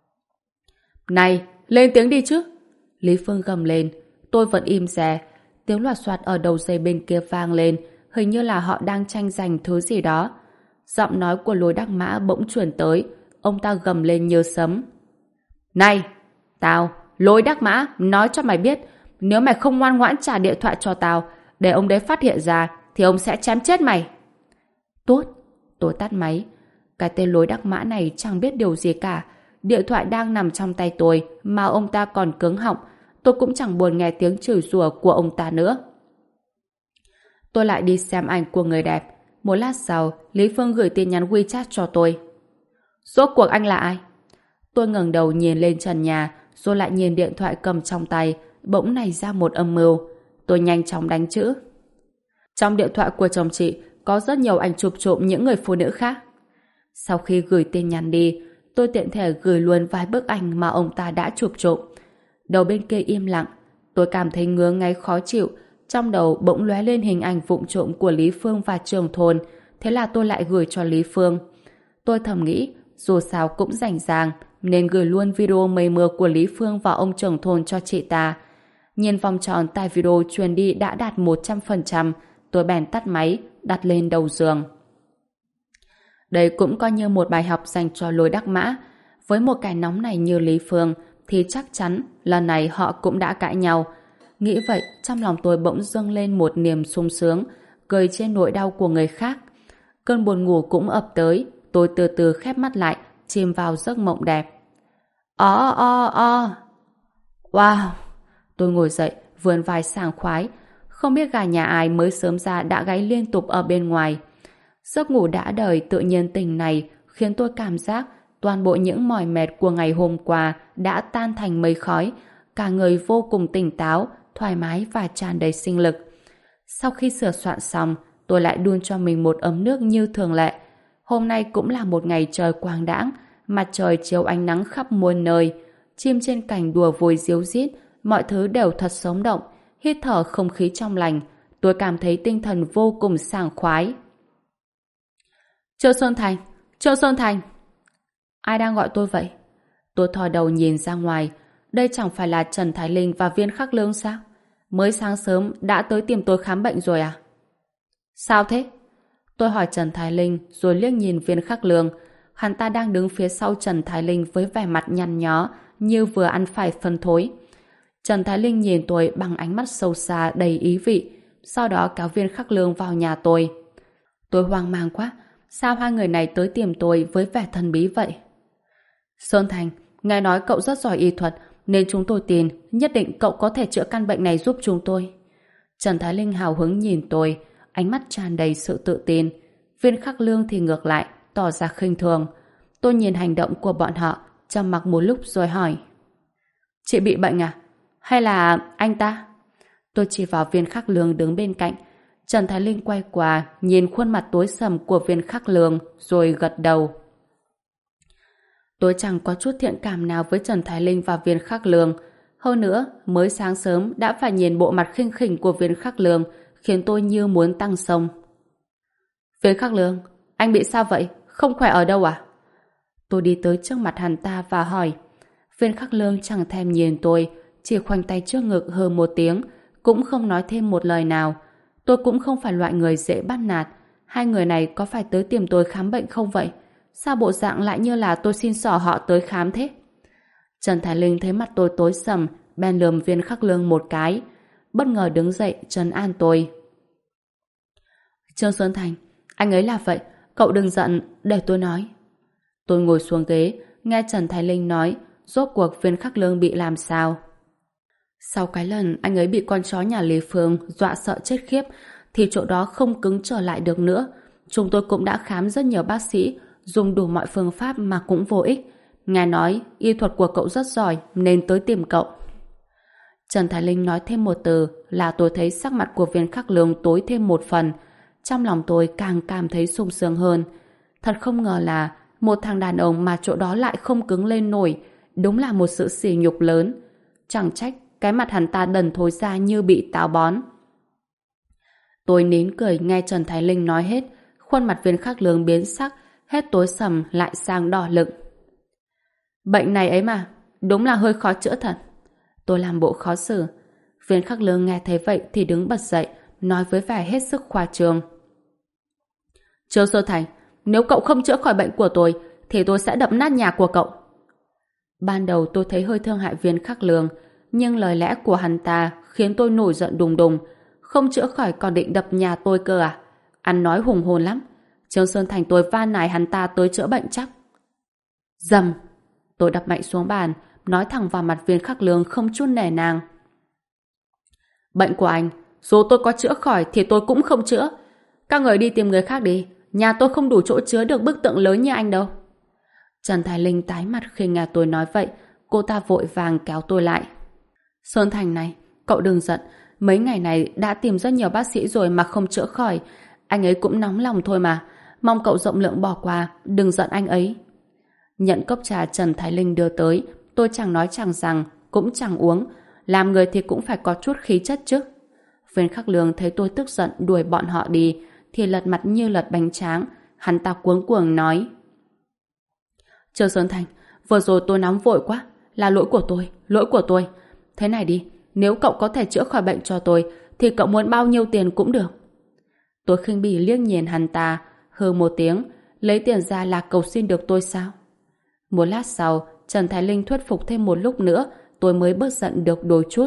Speaker 1: Này, lên tiếng đi chứ! Lý Phương gầm lên. Tôi vẫn im re. Tiếng loạt soạt ở đầu dây bên kia vang lên, hình như là họ đang tranh giành thứ gì đó. Giọng nói của Lối Đắc Mã bỗng chuyển tới. Ông ta gầm lên như sấm. Này, tao, Lối Đắc Mã, nói cho mày biết, nếu mày không ngoan ngoãn trả điện thoại cho tao, để ông đấy phát hiện ra, thì ông sẽ chém chết mày. Tốt, tôi tắt máy. Cái tên Lối Đắc Mã này chẳng biết điều gì cả. Điện thoại đang nằm trong tay tôi, mà ông ta còn cứng họng. Tôi cũng chẳng buồn nghe tiếng chửi rủa của ông ta nữa. Tôi lại đi xem ảnh của người đẹp. Một lát sau, Lý Phương gửi tin nhắn WeChat cho tôi. Rốt cuộc anh là ai? Tôi ngẩng đầu nhìn lên trần nhà, rồi lại nhìn điện thoại cầm trong tay, bỗng nảy ra một âm mưu. Tôi nhanh chóng đánh chữ. Trong điện thoại của chồng chị có rất nhiều ảnh chụp trộm những người phụ nữ khác. Sau khi gửi tin nhắn đi, tôi tiện thể gửi luôn vài bức ảnh mà ông ta đã chụp trộm. Đầu bên kia im lặng, tôi cảm thấy ngứa ngáy khó chịu, trong đầu bỗng lóe lên hình ảnh vụng trộm của Lý Phương và Trường Thôn, thế là tôi lại gửi cho Lý Phương. Tôi thầm nghĩ, dù sao cũng rảnh rang, nên gửi luôn video mây mưa của Lý Phương và ông Trường Thôn cho chị ta. Nhìn vòng tròn tai video truyền đi đã đạt 100%, tôi bèn tắt máy, đặt lên đầu giường. Đây cũng coi như một bài học dành cho Lối Đắc Mã. Với một cái nóng này như Lý Phương, thì chắc chắn lần này họ cũng đã cãi nhau. Nghĩ vậy, trong lòng tôi bỗng dâng lên một niềm sung sướng, cười trên nỗi đau của người khác. Cơn buồn ngủ cũng ập tới, tôi từ từ khép mắt lại, chìm vào giấc mộng đẹp. Wow! Tôi ngồi dậy, vươn vai sảng khoái. Không biết gà nhà ai mới sớm ra đã gáy liên tục ở bên ngoài. Giấc ngủ đã đời tự nhiên tỉnh này khiến tôi cảm giác toàn bộ những mỏi mệt của ngày hôm qua đã tan thành mây khói, cả người vô cùng tỉnh táo, thoải mái và tràn đầy sinh lực. Sau khi sửa soạn xong, tôi lại đun cho mình một ấm nước như thường lệ. Hôm nay cũng là một ngày trời quang đãng, mặt trời chiếu ánh nắng khắp muôn nơi, chim trên cành đùa vui ríu rít, mọi thứ đều thật sống động. Hít thở không khí trong lành, tôi cảm thấy tinh thần vô cùng sảng khoái. Châu Sơn Thành! Ai đang gọi tôi vậy? Tôi thò đầu nhìn ra ngoài. Đây chẳng phải là Trần Thái Linh và Viên Khắc Lương sao? Mới sáng sớm đã tới tìm tôi khám bệnh rồi à? Sao thế? Tôi hỏi Trần Thái Linh rồi liếc nhìn Viên Khắc Lương. Hắn ta đang đứng phía sau Trần Thái Linh với vẻ mặt nhăn nhó như vừa ăn phải phân thối. Trần Thái Linh nhìn tôi bằng ánh mắt sâu xa đầy ý vị, sau đó kéo Viên Khắc Lương vào nhà tôi. Tôi hoang mang quá, sao hai người này tới tìm tôi với vẻ thần bí vậy? Sơn Thành, nghe nói cậu rất giỏi y thuật, nên chúng tôi tin nhất định cậu có thể chữa căn bệnh này giúp chúng tôi. Trần Thái Linh hào hứng nhìn tôi, ánh mắt tràn đầy sự tự tin. Viên Khắc Lương thì ngược lại, tỏ ra khinh thường. Tôi nhìn hành động của bọn họ, trầm mặc một lúc rồi hỏi. Chị bị bệnh à? Hay là anh ta? Tôi chỉ vào Viên Khắc Lương đứng bên cạnh. Trần Thái Linh quay qua, nhìn khuôn mặt tối sầm của Viên Khắc Lương, rồi gật đầu. Tôi chẳng có chút thiện cảm nào với Trần Thái Linh và Viên Khắc Lương. Hơn nữa, mới sáng sớm đã phải nhìn bộ mặt khinh khỉnh của Viên Khắc Lương, khiến tôi như muốn tăng sông. Viên Khắc Lương, anh bị sao vậy? Không khỏe ở đâu à? Tôi đi tới trước mặt hắn ta và hỏi. Viên Khắc Lương chẳng thèm nhìn tôi, chỉ khoanh tay trước ngực hừ một tiếng, cũng không nói thêm một lời nào. Tôi cũng không phải loại người dễ bắt nạt. Hai người này có phải tới tìm tôi khám bệnh không vậy? Sao bộ dạng lại như là tôi xin xỏ họ tới khám thế? Trần Thái Linh thấy mặt tôi tối sầm, bèn lườm Viên Khắc Lương một cái. Bất ngờ đứng dậy trấn an tôi. Trương Xuân Thành, anh ấy là vậy, cậu đừng giận, để tôi nói. Tôi ngồi xuống ghế, nghe Trần Thái Linh nói, rốt cuộc Viên Khắc Lương bị làm sao? Sau cái lần anh ấy bị con chó nhà Lý Phương dọa sợ chết khiếp, thì chỗ đó không cứng trở lại được nữa. Chúng tôi cũng đã khám rất nhiều bác sĩ, dùng đủ mọi phương pháp mà cũng vô ích. Nghe nói y thuật của cậu rất giỏi nên tới tìm cậu. Trần Thái Linh nói thêm một từ là tôi thấy sắc mặt của Viên Khắc Lương tối thêm một phần. Trong lòng tôi càng cảm thấy sung sướng hơn. Thật không ngờ là một thằng đàn ông mà chỗ đó lại không cứng lên nổi. Đúng là một sự sỉ nhục lớn. Chẳng trách cái mặt hắn ta đần thối ra như bị táo bón. Tôi nín cười nghe Trần Thái Linh nói hết. Khuôn mặt Viên Khắc Lương biến sắc, hết tối sầm lại sang đỏ lựng. Bệnh này ấy mà, đúng là hơi khó chữa thật. Tôi làm bộ khó xử. Viên Khắc Lương nghe thấy vậy thì đứng bật dậy, nói với vẻ hết sức khoa trương. Trương Sơn Thành, nếu cậu không chữa khỏi bệnh của tôi, thì tôi sẽ đập nát nhà của cậu. Ban đầu tôi thấy hơi thương hại Viên Khắc Lương, nhưng lời lẽ của hắn ta khiến tôi nổi giận đùng đùng. Không chữa khỏi còn định đập nhà tôi cơ à? Ăn nói hùng hồn lắm. Trương Sơn Thành tôi van nài hắn ta tới chữa bệnh chắc. Dầm! Tôi đập mạnh xuống bàn, nói thẳng vào mặt Viên Khắc Lương không chút nể nang. Bệnh của anh, dù tôi có chữa khỏi thì tôi cũng không chữa. Các người đi tìm người khác đi, nhà tôi không đủ chỗ chứa được bức tượng lớn như anh đâu. Trần Thái Linh tái mặt khi nghe tôi nói vậy, cô ta vội vàng kéo tôi lại. Sơn Thành này, cậu đừng giận, mấy ngày này đã tìm rất nhiều bác sĩ rồi mà không chữa khỏi. Anh ấy cũng nóng lòng thôi mà, mong cậu rộng lượng bỏ qua, đừng giận anh ấy. Nhận cốc trà Trần Thái Linh đưa tới, tôi chẳng nói chẳng rằng, cũng chẳng uống. Làm người thì cũng phải có chút khí chất chứ. Viên Khắc Lương thấy tôi tức giận đuổi bọn họ đi, thì lật mặt như lật bánh tráng. Hắn ta cuống cuồng nói: Trương Sơn Thành, vừa rồi tôi nóng vội quá, là lỗi của tôi, lỗi của tôi. Thế này đi, nếu cậu có thể chữa khỏi bệnh cho tôi, thì cậu muốn bao nhiêu tiền cũng được. Tôi khinh bỉ liếc nhìn hắn ta, hừ một tiếng, lấy tiền ra là cầu xin được tôi sao? Một lát sau, Trần Thái Linh thuyết phục thêm một lúc nữa, tôi mới bớt giận được đôi chút.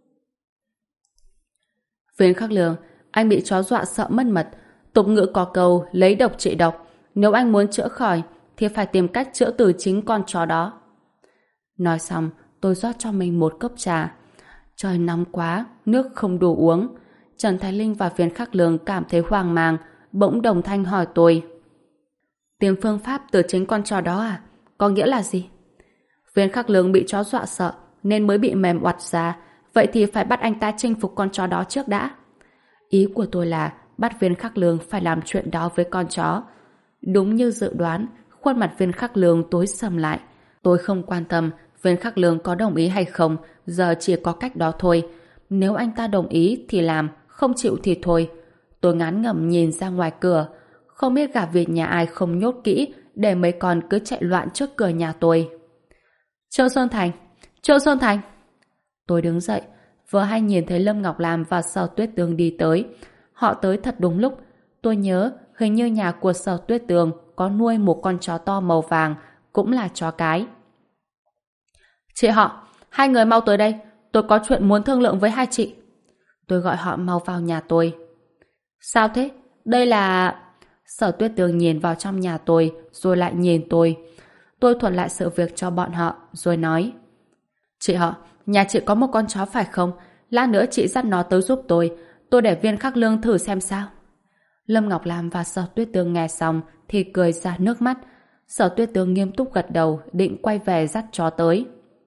Speaker 1: Viên Khắc Lương, anh bị chó dọa sợ mất mật. Tục ngữ có câu lấy độc trị độc. Nếu anh muốn chữa khỏi, thì phải tìm cách chữa từ chính con chó đó. Nói xong, tôi rót cho mình một cốc trà. Trời nóng quá, nước không đủ uống. Trần Thái Linh và Viên Khắc Lương cảm thấy hoang mang, bỗng đồng thanh hỏi tôi: Tìm phương pháp từ chính con chó đó à? Có nghĩa là gì? Viên Khắc Lương bị chó dọa sợ nên mới bị mềm oặt ra. Vậy thì phải bắt anh ta chinh phục con chó đó trước đã. Ý của tôi là bắt Viên Khắc Lương phải làm chuyện đó với con chó. Đúng như dự đoán, khuôn mặt Viên Khắc Lương tối sầm lại. Tôi không quan tâm Viên Khắc Lương có đồng ý hay không, giờ chỉ có cách đó thôi. Nếu anh ta đồng ý thì làm, không chịu thì thôi. Tôi ngán ngẩm nhìn ra ngoài cửa, không biết gà vịt nhà ai không nhốt kỹ để mấy con cứ chạy loạn trước cửa nhà tôi. Trương Sơn Thành! Trương Sơn Thành! Tôi đứng dậy, vừa hay nhìn thấy Lâm Ngọc Lam và Sở Tuyết Tường đi tới. Họ tới thật đúng lúc. Tôi nhớ hình như nhà của Sở Tuyết Tường có nuôi một con chó to màu vàng, cũng là chó cái. Chị họ, hai người mau tới đây, tôi có chuyện muốn thương lượng với hai chị. Tôi gọi họ mau vào nhà tôi. Sao thế? Đây là... Sở Tuyết Tường nhìn vào trong nhà tôi, rồi lại nhìn tôi. Tôi thuật lại sự việc cho bọn họ, rồi nói: Chị họ, nhà chị có một con chó phải không? Lát nữa chị dắt nó tới giúp tôi để Viên Khắc Lương thử xem sao. Lâm Ngọc Lam và Sở Tuyết Tường nghe xong thì cười ra nước mắt. Sở Tuyết Tường nghiêm túc gật đầu, định quay về dắt chó tới.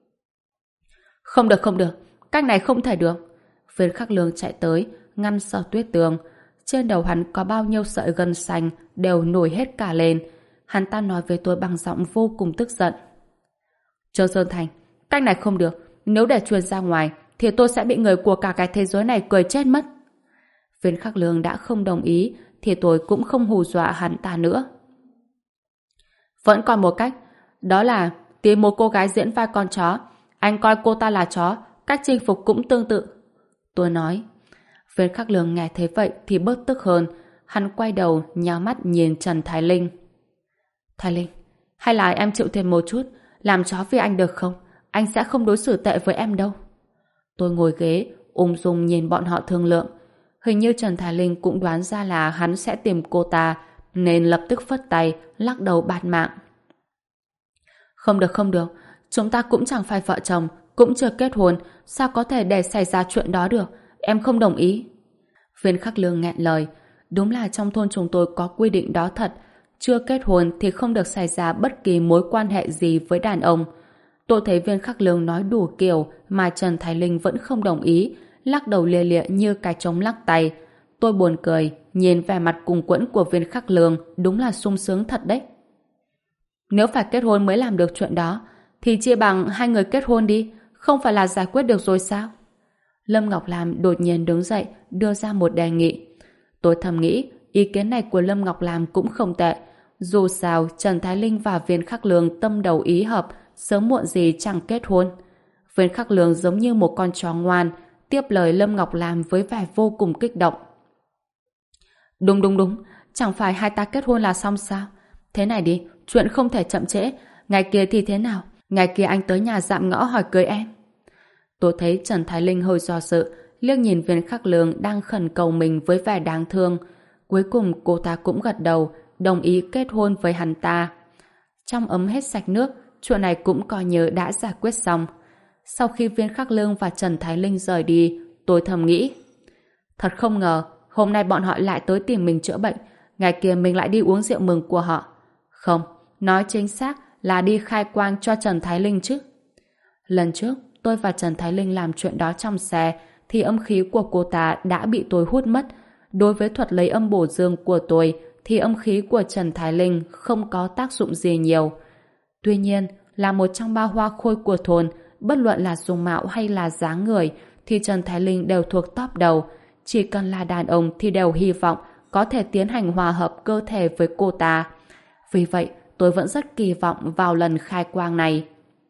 Speaker 1: Không được, không được, cách này không thể được. Viên Khắc Lương chạy tới, ngăn Sở Tuyết Tường. Trên đầu hắn có bao nhiêu sợi gân xanh đều nổi hết cả lên. Hắn ta nói với tôi bằng giọng vô cùng tức giận: Trương Sơn Thành, cách này không được. Nếu để truyền ra ngoài thì tôi sẽ bị người của cả cái thế giới này cười chết mất. Viên Khắc Lương đã không đồng ý thì tôi cũng không hù dọa hắn ta nữa. Vẫn còn một cách, đó là tìm một cô gái diễn vai con chó. Anh coi cô ta là chó, cách chinh phục cũng tương tự. Tôi nói. Viên Khắc Lương nghe thấy vậy thì bớt tức hơn. Hắn quay đầu nhào mắt nhìn Trần Thái Linh. Thái Linh, hay là em chịu thêm một chút, làm chó vì anh được không? Anh sẽ không đối xử tệ với em đâu. Tôi ngồi ghế, ung dung nhìn bọn họ thương lượng. Hình như Trần Thái Linh cũng đoán ra là hắn sẽ tìm cô ta, nên lập tức phất tay, lắc đầu bạt mạng. Không được, không được. Chúng ta cũng chẳng phải vợ chồng, cũng chưa kết hôn. Sao có thể để xảy ra chuyện đó được? Em không đồng ý. Viên Khắc Lương nghẹn lời. Đúng là trong thôn chúng tôi có quy định đó thật. Chưa kết hôn thì không được xảy ra bất kỳ mối quan hệ gì với đàn ông. Tôi thấy Viên Khắc Lương nói đủ kiểu mà Trần Thái Linh vẫn không đồng ý, lắc đầu lia lịa như cái trống lắc tay. Tôi buồn cười, nhìn vẻ mặt cùng quẫn của Viên Khắc Lương đúng là sung sướng thật đấy. Nếu phải kết hôn mới làm được chuyện đó, thì chia bằng hai người kết hôn đi, không phải là giải quyết được rồi sao? Lâm Ngọc Lam đột nhiên đứng dậy, đưa ra một đề nghị. Tôi thầm nghĩ, ý kiến này của Lâm Ngọc Lam cũng không tệ. Dù sao, Trần Thái Linh và Viên Khắc Lương tâm đầu ý hợp, sớm muộn gì chẳng kết hôn. Viên Khắc Lương giống như một con chó ngoan, tiếp lời Lâm Ngọc Lam với vẻ vô cùng kích động. Đúng, chẳng phải hai ta kết hôn là xong sao? Thế này đi, chuyện không thể chậm trễ, ngày kia thì thế nào? Ngày kia anh tới nhà dạm ngõ hỏi cưới em. Tôi thấy Trần Thái Linh hơi do dự, liếc nhìn Viên Khắc Lương đang khẩn cầu mình với vẻ đáng thương. Cuối cùng cô ta cũng gật đầu, đồng ý kết hôn với hắn ta. Trong ấm hết sạch nước, chuyện này cũng coi như đã giải quyết xong. Sau khi Viên Khắc Lương và Trần Thái Linh rời đi, tôi thầm nghĩ, thật không ngờ, hôm nay bọn họ lại tới tìm mình chữa bệnh, ngày kia mình lại đi uống rượu mừng của họ. Không, nói chính xác là đi khai quang cho Trần Thái Linh chứ. Lần trước, tôi và Trần Thái Linh làm chuyện đó trong xe, thì âm khí của cô ta đã bị tôi hút mất. Đối với thuật lấy âm bổ dương của tôi, thì âm khí của Trần Thái Linh không có tác dụng gì nhiều. Tuy nhiên, là một trong ba hoa khôi của thôn, bất luận là dung mạo hay là dáng người, thì Trần Thái Linh đều thuộc top đầu. Chỉ cần là đàn ông thì đều hy vọng có thể tiến hành hòa hợp cơ thể với cô ta. Vì vậy, tôi vẫn rất kỳ vọng vào lần khai quang này.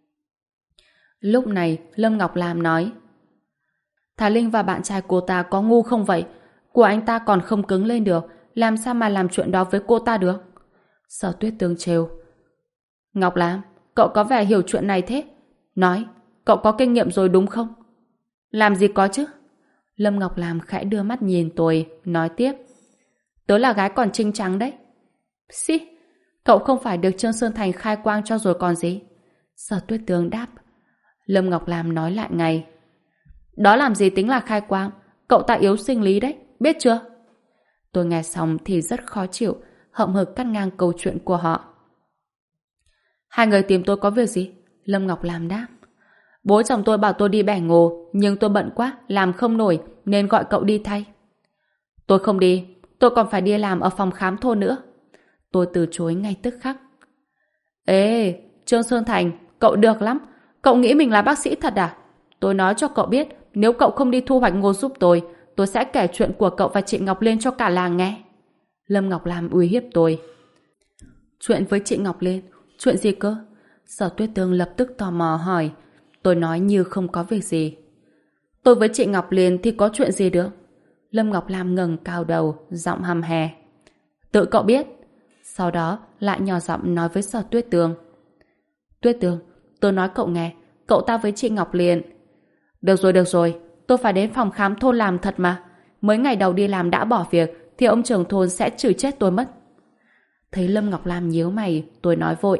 Speaker 1: Lúc này, Lâm Ngọc Lam nói, Thái Linh và bạn trai cô ta có ngu không vậy? Của anh ta còn không cứng lên được, làm sao mà làm chuyện đó với cô ta được? Sở Tuyết Tương trêu, Ngọc Lam, cậu có vẻ hiểu chuyện này thế. Nói, cậu có kinh nghiệm rồi đúng không? Làm gì có chứ? Lâm Ngọc Lam khẽ đưa mắt nhìn tôi, nói tiếp, tớ là gái còn trinh trắng đấy. Xí, cậu không phải được Trương Sơn Thành khai quang cho rồi còn gì? Sở Tuyết Tương đáp. Lâm Ngọc Lam nói lại ngay, đó làm gì tính là khai quang? Cậu ta yếu sinh lý đấy, biết chưa? Tôi nghe xong thì rất khó chịu, hậm hực cắt ngang câu chuyện của họ. Hai người tìm tôi có việc gì? Lâm Ngọc Lam đáp. Bố chồng tôi bảo tôi đi bẻ ngô, nhưng tôi bận quá, làm không nổi, nên gọi cậu đi thay. Tôi không đi, tôi còn phải đi làm ở phòng khám thôn nữa. Tôi từ chối ngay tức khắc. Ê, Trương Sơn Thành, cậu được lắm. Cậu nghĩ mình là bác sĩ thật à? Tôi nói cho cậu biết, nếu cậu không đi thu hoạch ngô giúp tôi sẽ kể chuyện của cậu và chị Ngọc Liên cho cả làng nghe. Lâm Ngọc Lam uy hiếp tôi. Chuyện với chị Ngọc Liên? Chuyện gì cơ? Sở Tuyết Tương lập tức tò mò hỏi. Tôi nói như không có việc gì. Tôi với chị Ngọc Liên thì có chuyện gì được? Lâm Ngọc Lam ngẩng cao đầu, giọng hăm hè. Tự cậu biết. Sau đó lại nhỏ giọng nói với Sở Tuyết Tương. Tuyết Tương, tôi nói cậu nghe, cậu ta với chị Ngọc Liên. Được rồi, tôi phải đến phòng khám thôn làm thật mà. Mới ngày đầu đi làm đã bỏ việc, thì ông trưởng thôn sẽ chửi chết tôi mất. Thấy Lâm Ngọc Lam nhíu mày, tôi nói vội.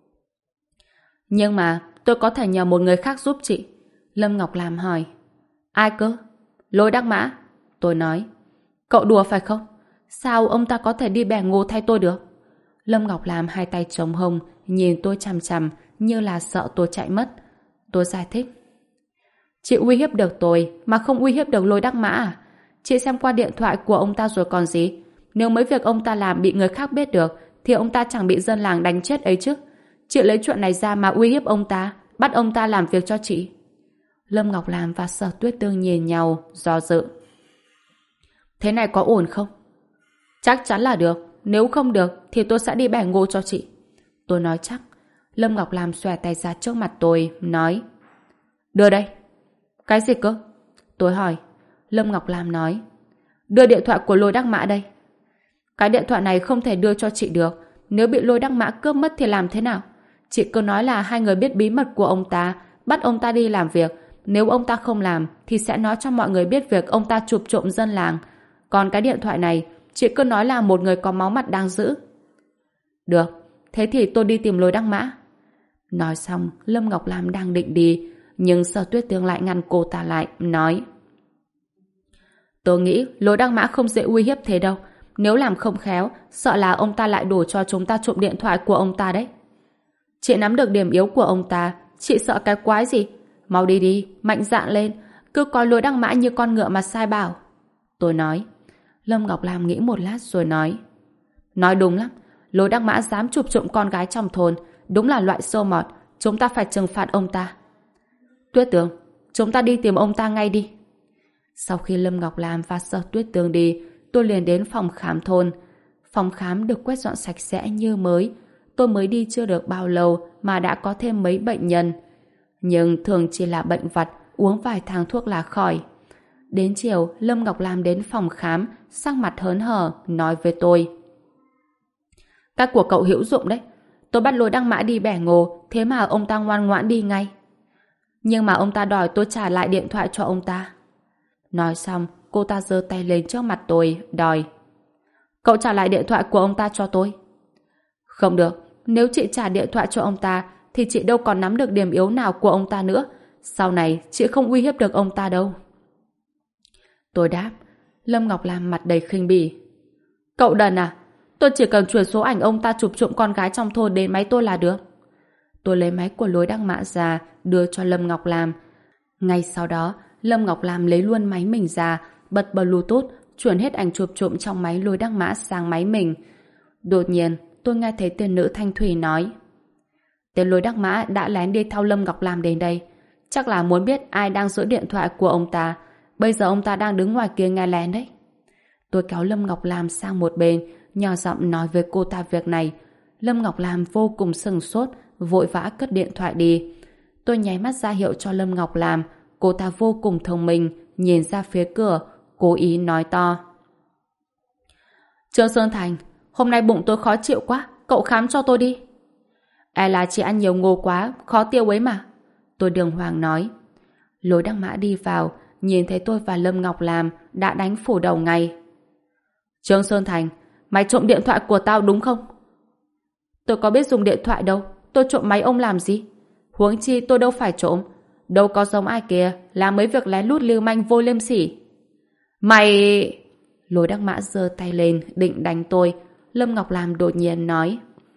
Speaker 1: Nhưng mà tôi có thể nhờ một người khác giúp chị. Lâm Ngọc Lam hỏi. Ai cơ? Lôi Đắc Mã. Tôi nói. Cậu đùa phải không? Sao ông ta có thể đi bẻ ngô thay tôi được? Lâm Ngọc Lam hai tay chống hông, nhìn tôi chằm chằm như là sợ tôi chạy mất. Tôi giải thích. Chị uy hiếp được tôi mà không uy hiếp được Lôi Đắc Mã à? Chị xem qua điện thoại của ông ta rồi còn gì. Nếu mấy việc ông ta làm bị người khác biết được thì ông ta chẳng bị dân làng đánh chết ấy chứ. Chị lấy chuyện này ra mà uy hiếp ông ta, bắt ông ta làm việc cho chị. Lâm Ngọc Lam và Sở Tuyết Tương nhìn nhau, do dự. Thế này có ổn không? Chắc chắn là được. Nếu không được thì tôi sẽ đi bẻ ngô cho chị. Tôi nói chắc. Lâm Ngọc Lam xòe tay ra trước mặt tôi, nói. Đưa đây. Cái gì cơ? Tôi hỏi. Lâm Ngọc Lam nói. Đưa điện thoại của Lôi Đắc Mã đây. Cái điện thoại này không thể đưa cho chị được. Nếu bị Lôi Đắc Mã cướp mất thì làm thế nào? Chị cứ nói là hai người biết bí mật của ông ta, bắt ông ta đi làm việc. Nếu ông ta không làm thì sẽ nói cho mọi người biết việc ông ta chụp trộm dân làng. Còn cái điện thoại này, chị cứ nói là một người có máu mặt đang giữ. Được, thế thì tôi đi tìm Lôi Đắc Mã. Nói xong, Lâm Ngọc Lam đang định đi, nhưng Sở Tuyết Tương lại ngăn cô ta lại, nói. Tôi nghĩ Lôi Đắc Mã không dễ uy hiếp thế đâu. Nếu làm không khéo, sợ là ông ta lại đổ cho chúng ta trộm điện thoại của ông ta đấy. Chị nắm được điểm yếu của ông ta, chị sợ cái quái gì? Mau đi, mạnh dạn lên, cứ coi Lôi Đắc Mã như con ngựa mà sai bảo. Tôi nói. Lâm Ngọc Lam nghĩ một lát rồi nói. Nói đúng lắm, Lôi Đắc Mã dám chụp trộm con gái trong thôn, đúng là loại sâu mọt, chúng ta phải trừng phạt ông ta. Tuyết Tường, chúng ta đi tìm ông ta ngay đi. Sau khi Lâm Ngọc Lam và Sở Tuyết Tường đi, tôi liền đến phòng khám thôn. Phòng khám được quét dọn sạch sẽ như mới. Tôi mới đi chưa được bao lâu mà đã có thêm mấy bệnh nhân. Nhưng thường chỉ là bệnh vặt, uống vài thang thuốc là khỏi. Đến chiều, Lâm Ngọc Lam đến phòng khám, sắc mặt hớn hở, nói với tôi. Các của cậu hữu dụng đấy. Tôi bắt Lôi Đắc Mã đi bẻ ngô, thế mà ông ta ngoan ngoãn đi ngay. Nhưng mà ông ta đòi tôi trả lại điện thoại cho ông ta. Nói xong, cô ta giơ tay lên trước mặt tôi, đòi. Cậu trả lại điện thoại của ông ta cho tôi. Không được, nếu chị trả điện thoại cho ông ta, thì chị đâu còn nắm được điểm yếu nào của ông ta nữa. Sau này, chị không uy hiếp được ông ta đâu. Tôi đáp. Lâm Ngọc Lam mặt đầy khinh bỉ. Cậu đần à? Tôi chỉ cần chuyển số ảnh ông ta chụp trộm con gái trong thôn đến máy tôi là được. Tôi lấy máy của Lôi Đắc Mã ra, đưa cho Lâm Ngọc Lam. Ngay sau đó, Lâm Ngọc Lam lấy luôn máy mình ra, bật Bluetooth, chuyển hết ảnh chụp trộm trong máy Lôi Đắc Mã sang máy mình. Đột nhiên, tôi nghe thấy tên nữ Thanh Thủy nói. Tên Lôi Đắc Mã đã lén đi theo Lâm Ngọc Lam đến đây. Chắc là muốn biết ai đang giữ điện thoại của ông ta. Bây giờ ông ta đang đứng ngoài kia nghe lén đấy. Tôi kéo Lâm Ngọc Lam sang một bên, nhỏ giọng nói với cô ta việc này. Lâm Ngọc Lam vô cùng sừng sốt, vội vã cất điện thoại đi. Tôi nháy mắt ra hiệu cho Lâm Ngọc Lam. Cô ta vô cùng thông minh, nhìn ra phía cửa, cố ý nói to. Trương Sơn Thành, hôm nay bụng tôi khó chịu quá, cậu khám cho tôi đi. E là chị ăn nhiều ngô quá, khó tiêu ấy mà. Tôi đường hoàng nói. Lôi Đắc Mã đi vào, nhìn thấy tôi và Lâm Ngọc Lam đã đánh phủ đầu ngay. Trương Sơn Thành, mày trộm điện thoại của tao đúng không? Tôi có biết dùng điện thoại đâu, tôi trộm máy ông làm gì? Huống chi tôi đâu phải trộm, đâu có giống ai kia làm mấy việc lén lút lưu manh vô liêm sỉ. Mày... Lôi Đắc Mã giơ tay lên định đánh tôi. Lâm Ngọc Lam đột nhiên nói.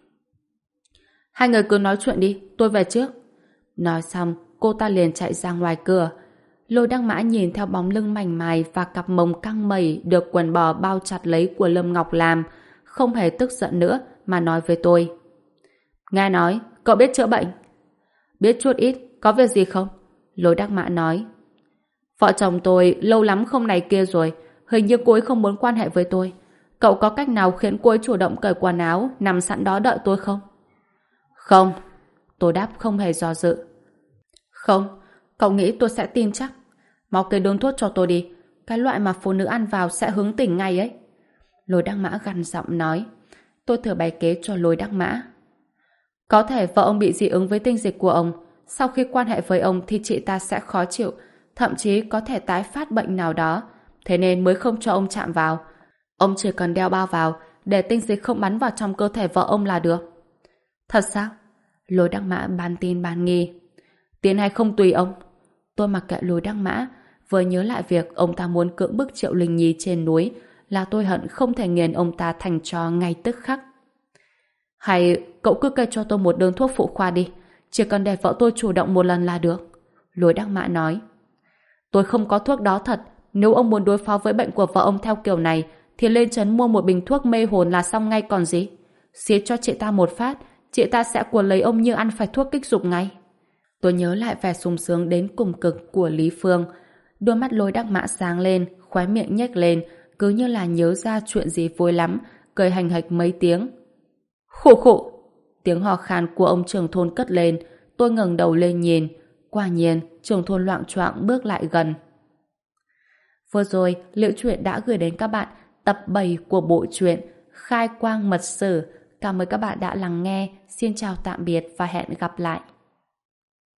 Speaker 1: Hai người cứ nói chuyện đi, tôi về trước. Nói xong, cô ta liền chạy ra ngoài cửa. Lôi Đắc Mã nhìn theo bóng lưng mảnh mai và cặp mông căng mẩy được quần bò bao chặt lấy của Lâm Ngọc Lam, không hề tức giận nữa mà nói với tôi. Nghe nói, cậu biết chữa bệnh? Biết chút ít, có việc gì không? Lôi Đắc Mã nói. Vợ chồng tôi lâu lắm không này kia rồi, hình như cô ấy không muốn quan hệ với tôi. Cậu có cách nào khiến cô ấy chủ động cởi quần áo nằm sẵn đó đợi tôi không? Không. Tôi đáp không hề do dự. Không, cậu nghĩ tôi sẽ tin chắc. Mau kê đơn thuốc cho tôi đi. Cái loại mà phụ nữ ăn vào sẽ hứng tỉnh ngay ấy. Lôi Đắc Mã gằn giọng nói. Tôi thử bày kế cho Lôi Đắc Mã. Có thể vợ ông bị dị ứng với tinh dịch của ông. Sau khi quan hệ với ông thì chị ta sẽ khó chịu, thậm chí có thể tái phát bệnh nào đó. Thế nên mới không cho ông chạm vào. Ông chỉ cần đeo bao vào để tinh dịch không bắn vào trong cơ thể vợ ông là được. Thật sao? Lôi Đắc Mã ban tin ban nghi. Tin hay không tùy ông. Tôi mặc kệ Lôi Đắc Mã, vừa nhớ lại việc ông ta muốn cưỡng bức Triệu Linh Nhi trên núi, là tôi hận không thể nghiền ông ta thành tro ngay tức khắc. Hay cậu cứ kê cho tôi một đơn thuốc phụ khoa đi, chỉ cần để vợ tôi chủ động một lần là được. Lôi Đắc Mã nói. Tôi không có thuốc đó thật. Nếu ông muốn đối phó với bệnh của vợ ông theo kiểu này thì lên trấn mua một bình thuốc mê hồn là xong ngay còn gì. Xiết cho chị ta một phát, chị ta sẽ cuốn lấy ông như ăn phải thuốc kích dục ngay. Tôi nhớ lại vẻ sung sướng đến cùng cực của Lý Phương. Đôi mắt Lôi Đắc Mã sáng lên, khóe miệng nhếch lên, cứ như là nhớ ra chuyện gì vui lắm, cười hành hạch mấy tiếng. Khụ khụ! Tiếng hò khan của ông trưởng thôn cất lên. Tôi ngẩng đầu lên nhìn. Quả nhiên, trưởng thôn loạng choạng bước lại gần. Vừa rồi, Liễu Chuyện đã gửi đến các bạn tập 7 của bộ truyện Khai Quang Mật Sử. Cảm ơn các bạn đã lắng nghe. Xin chào tạm biệt và hẹn gặp lại.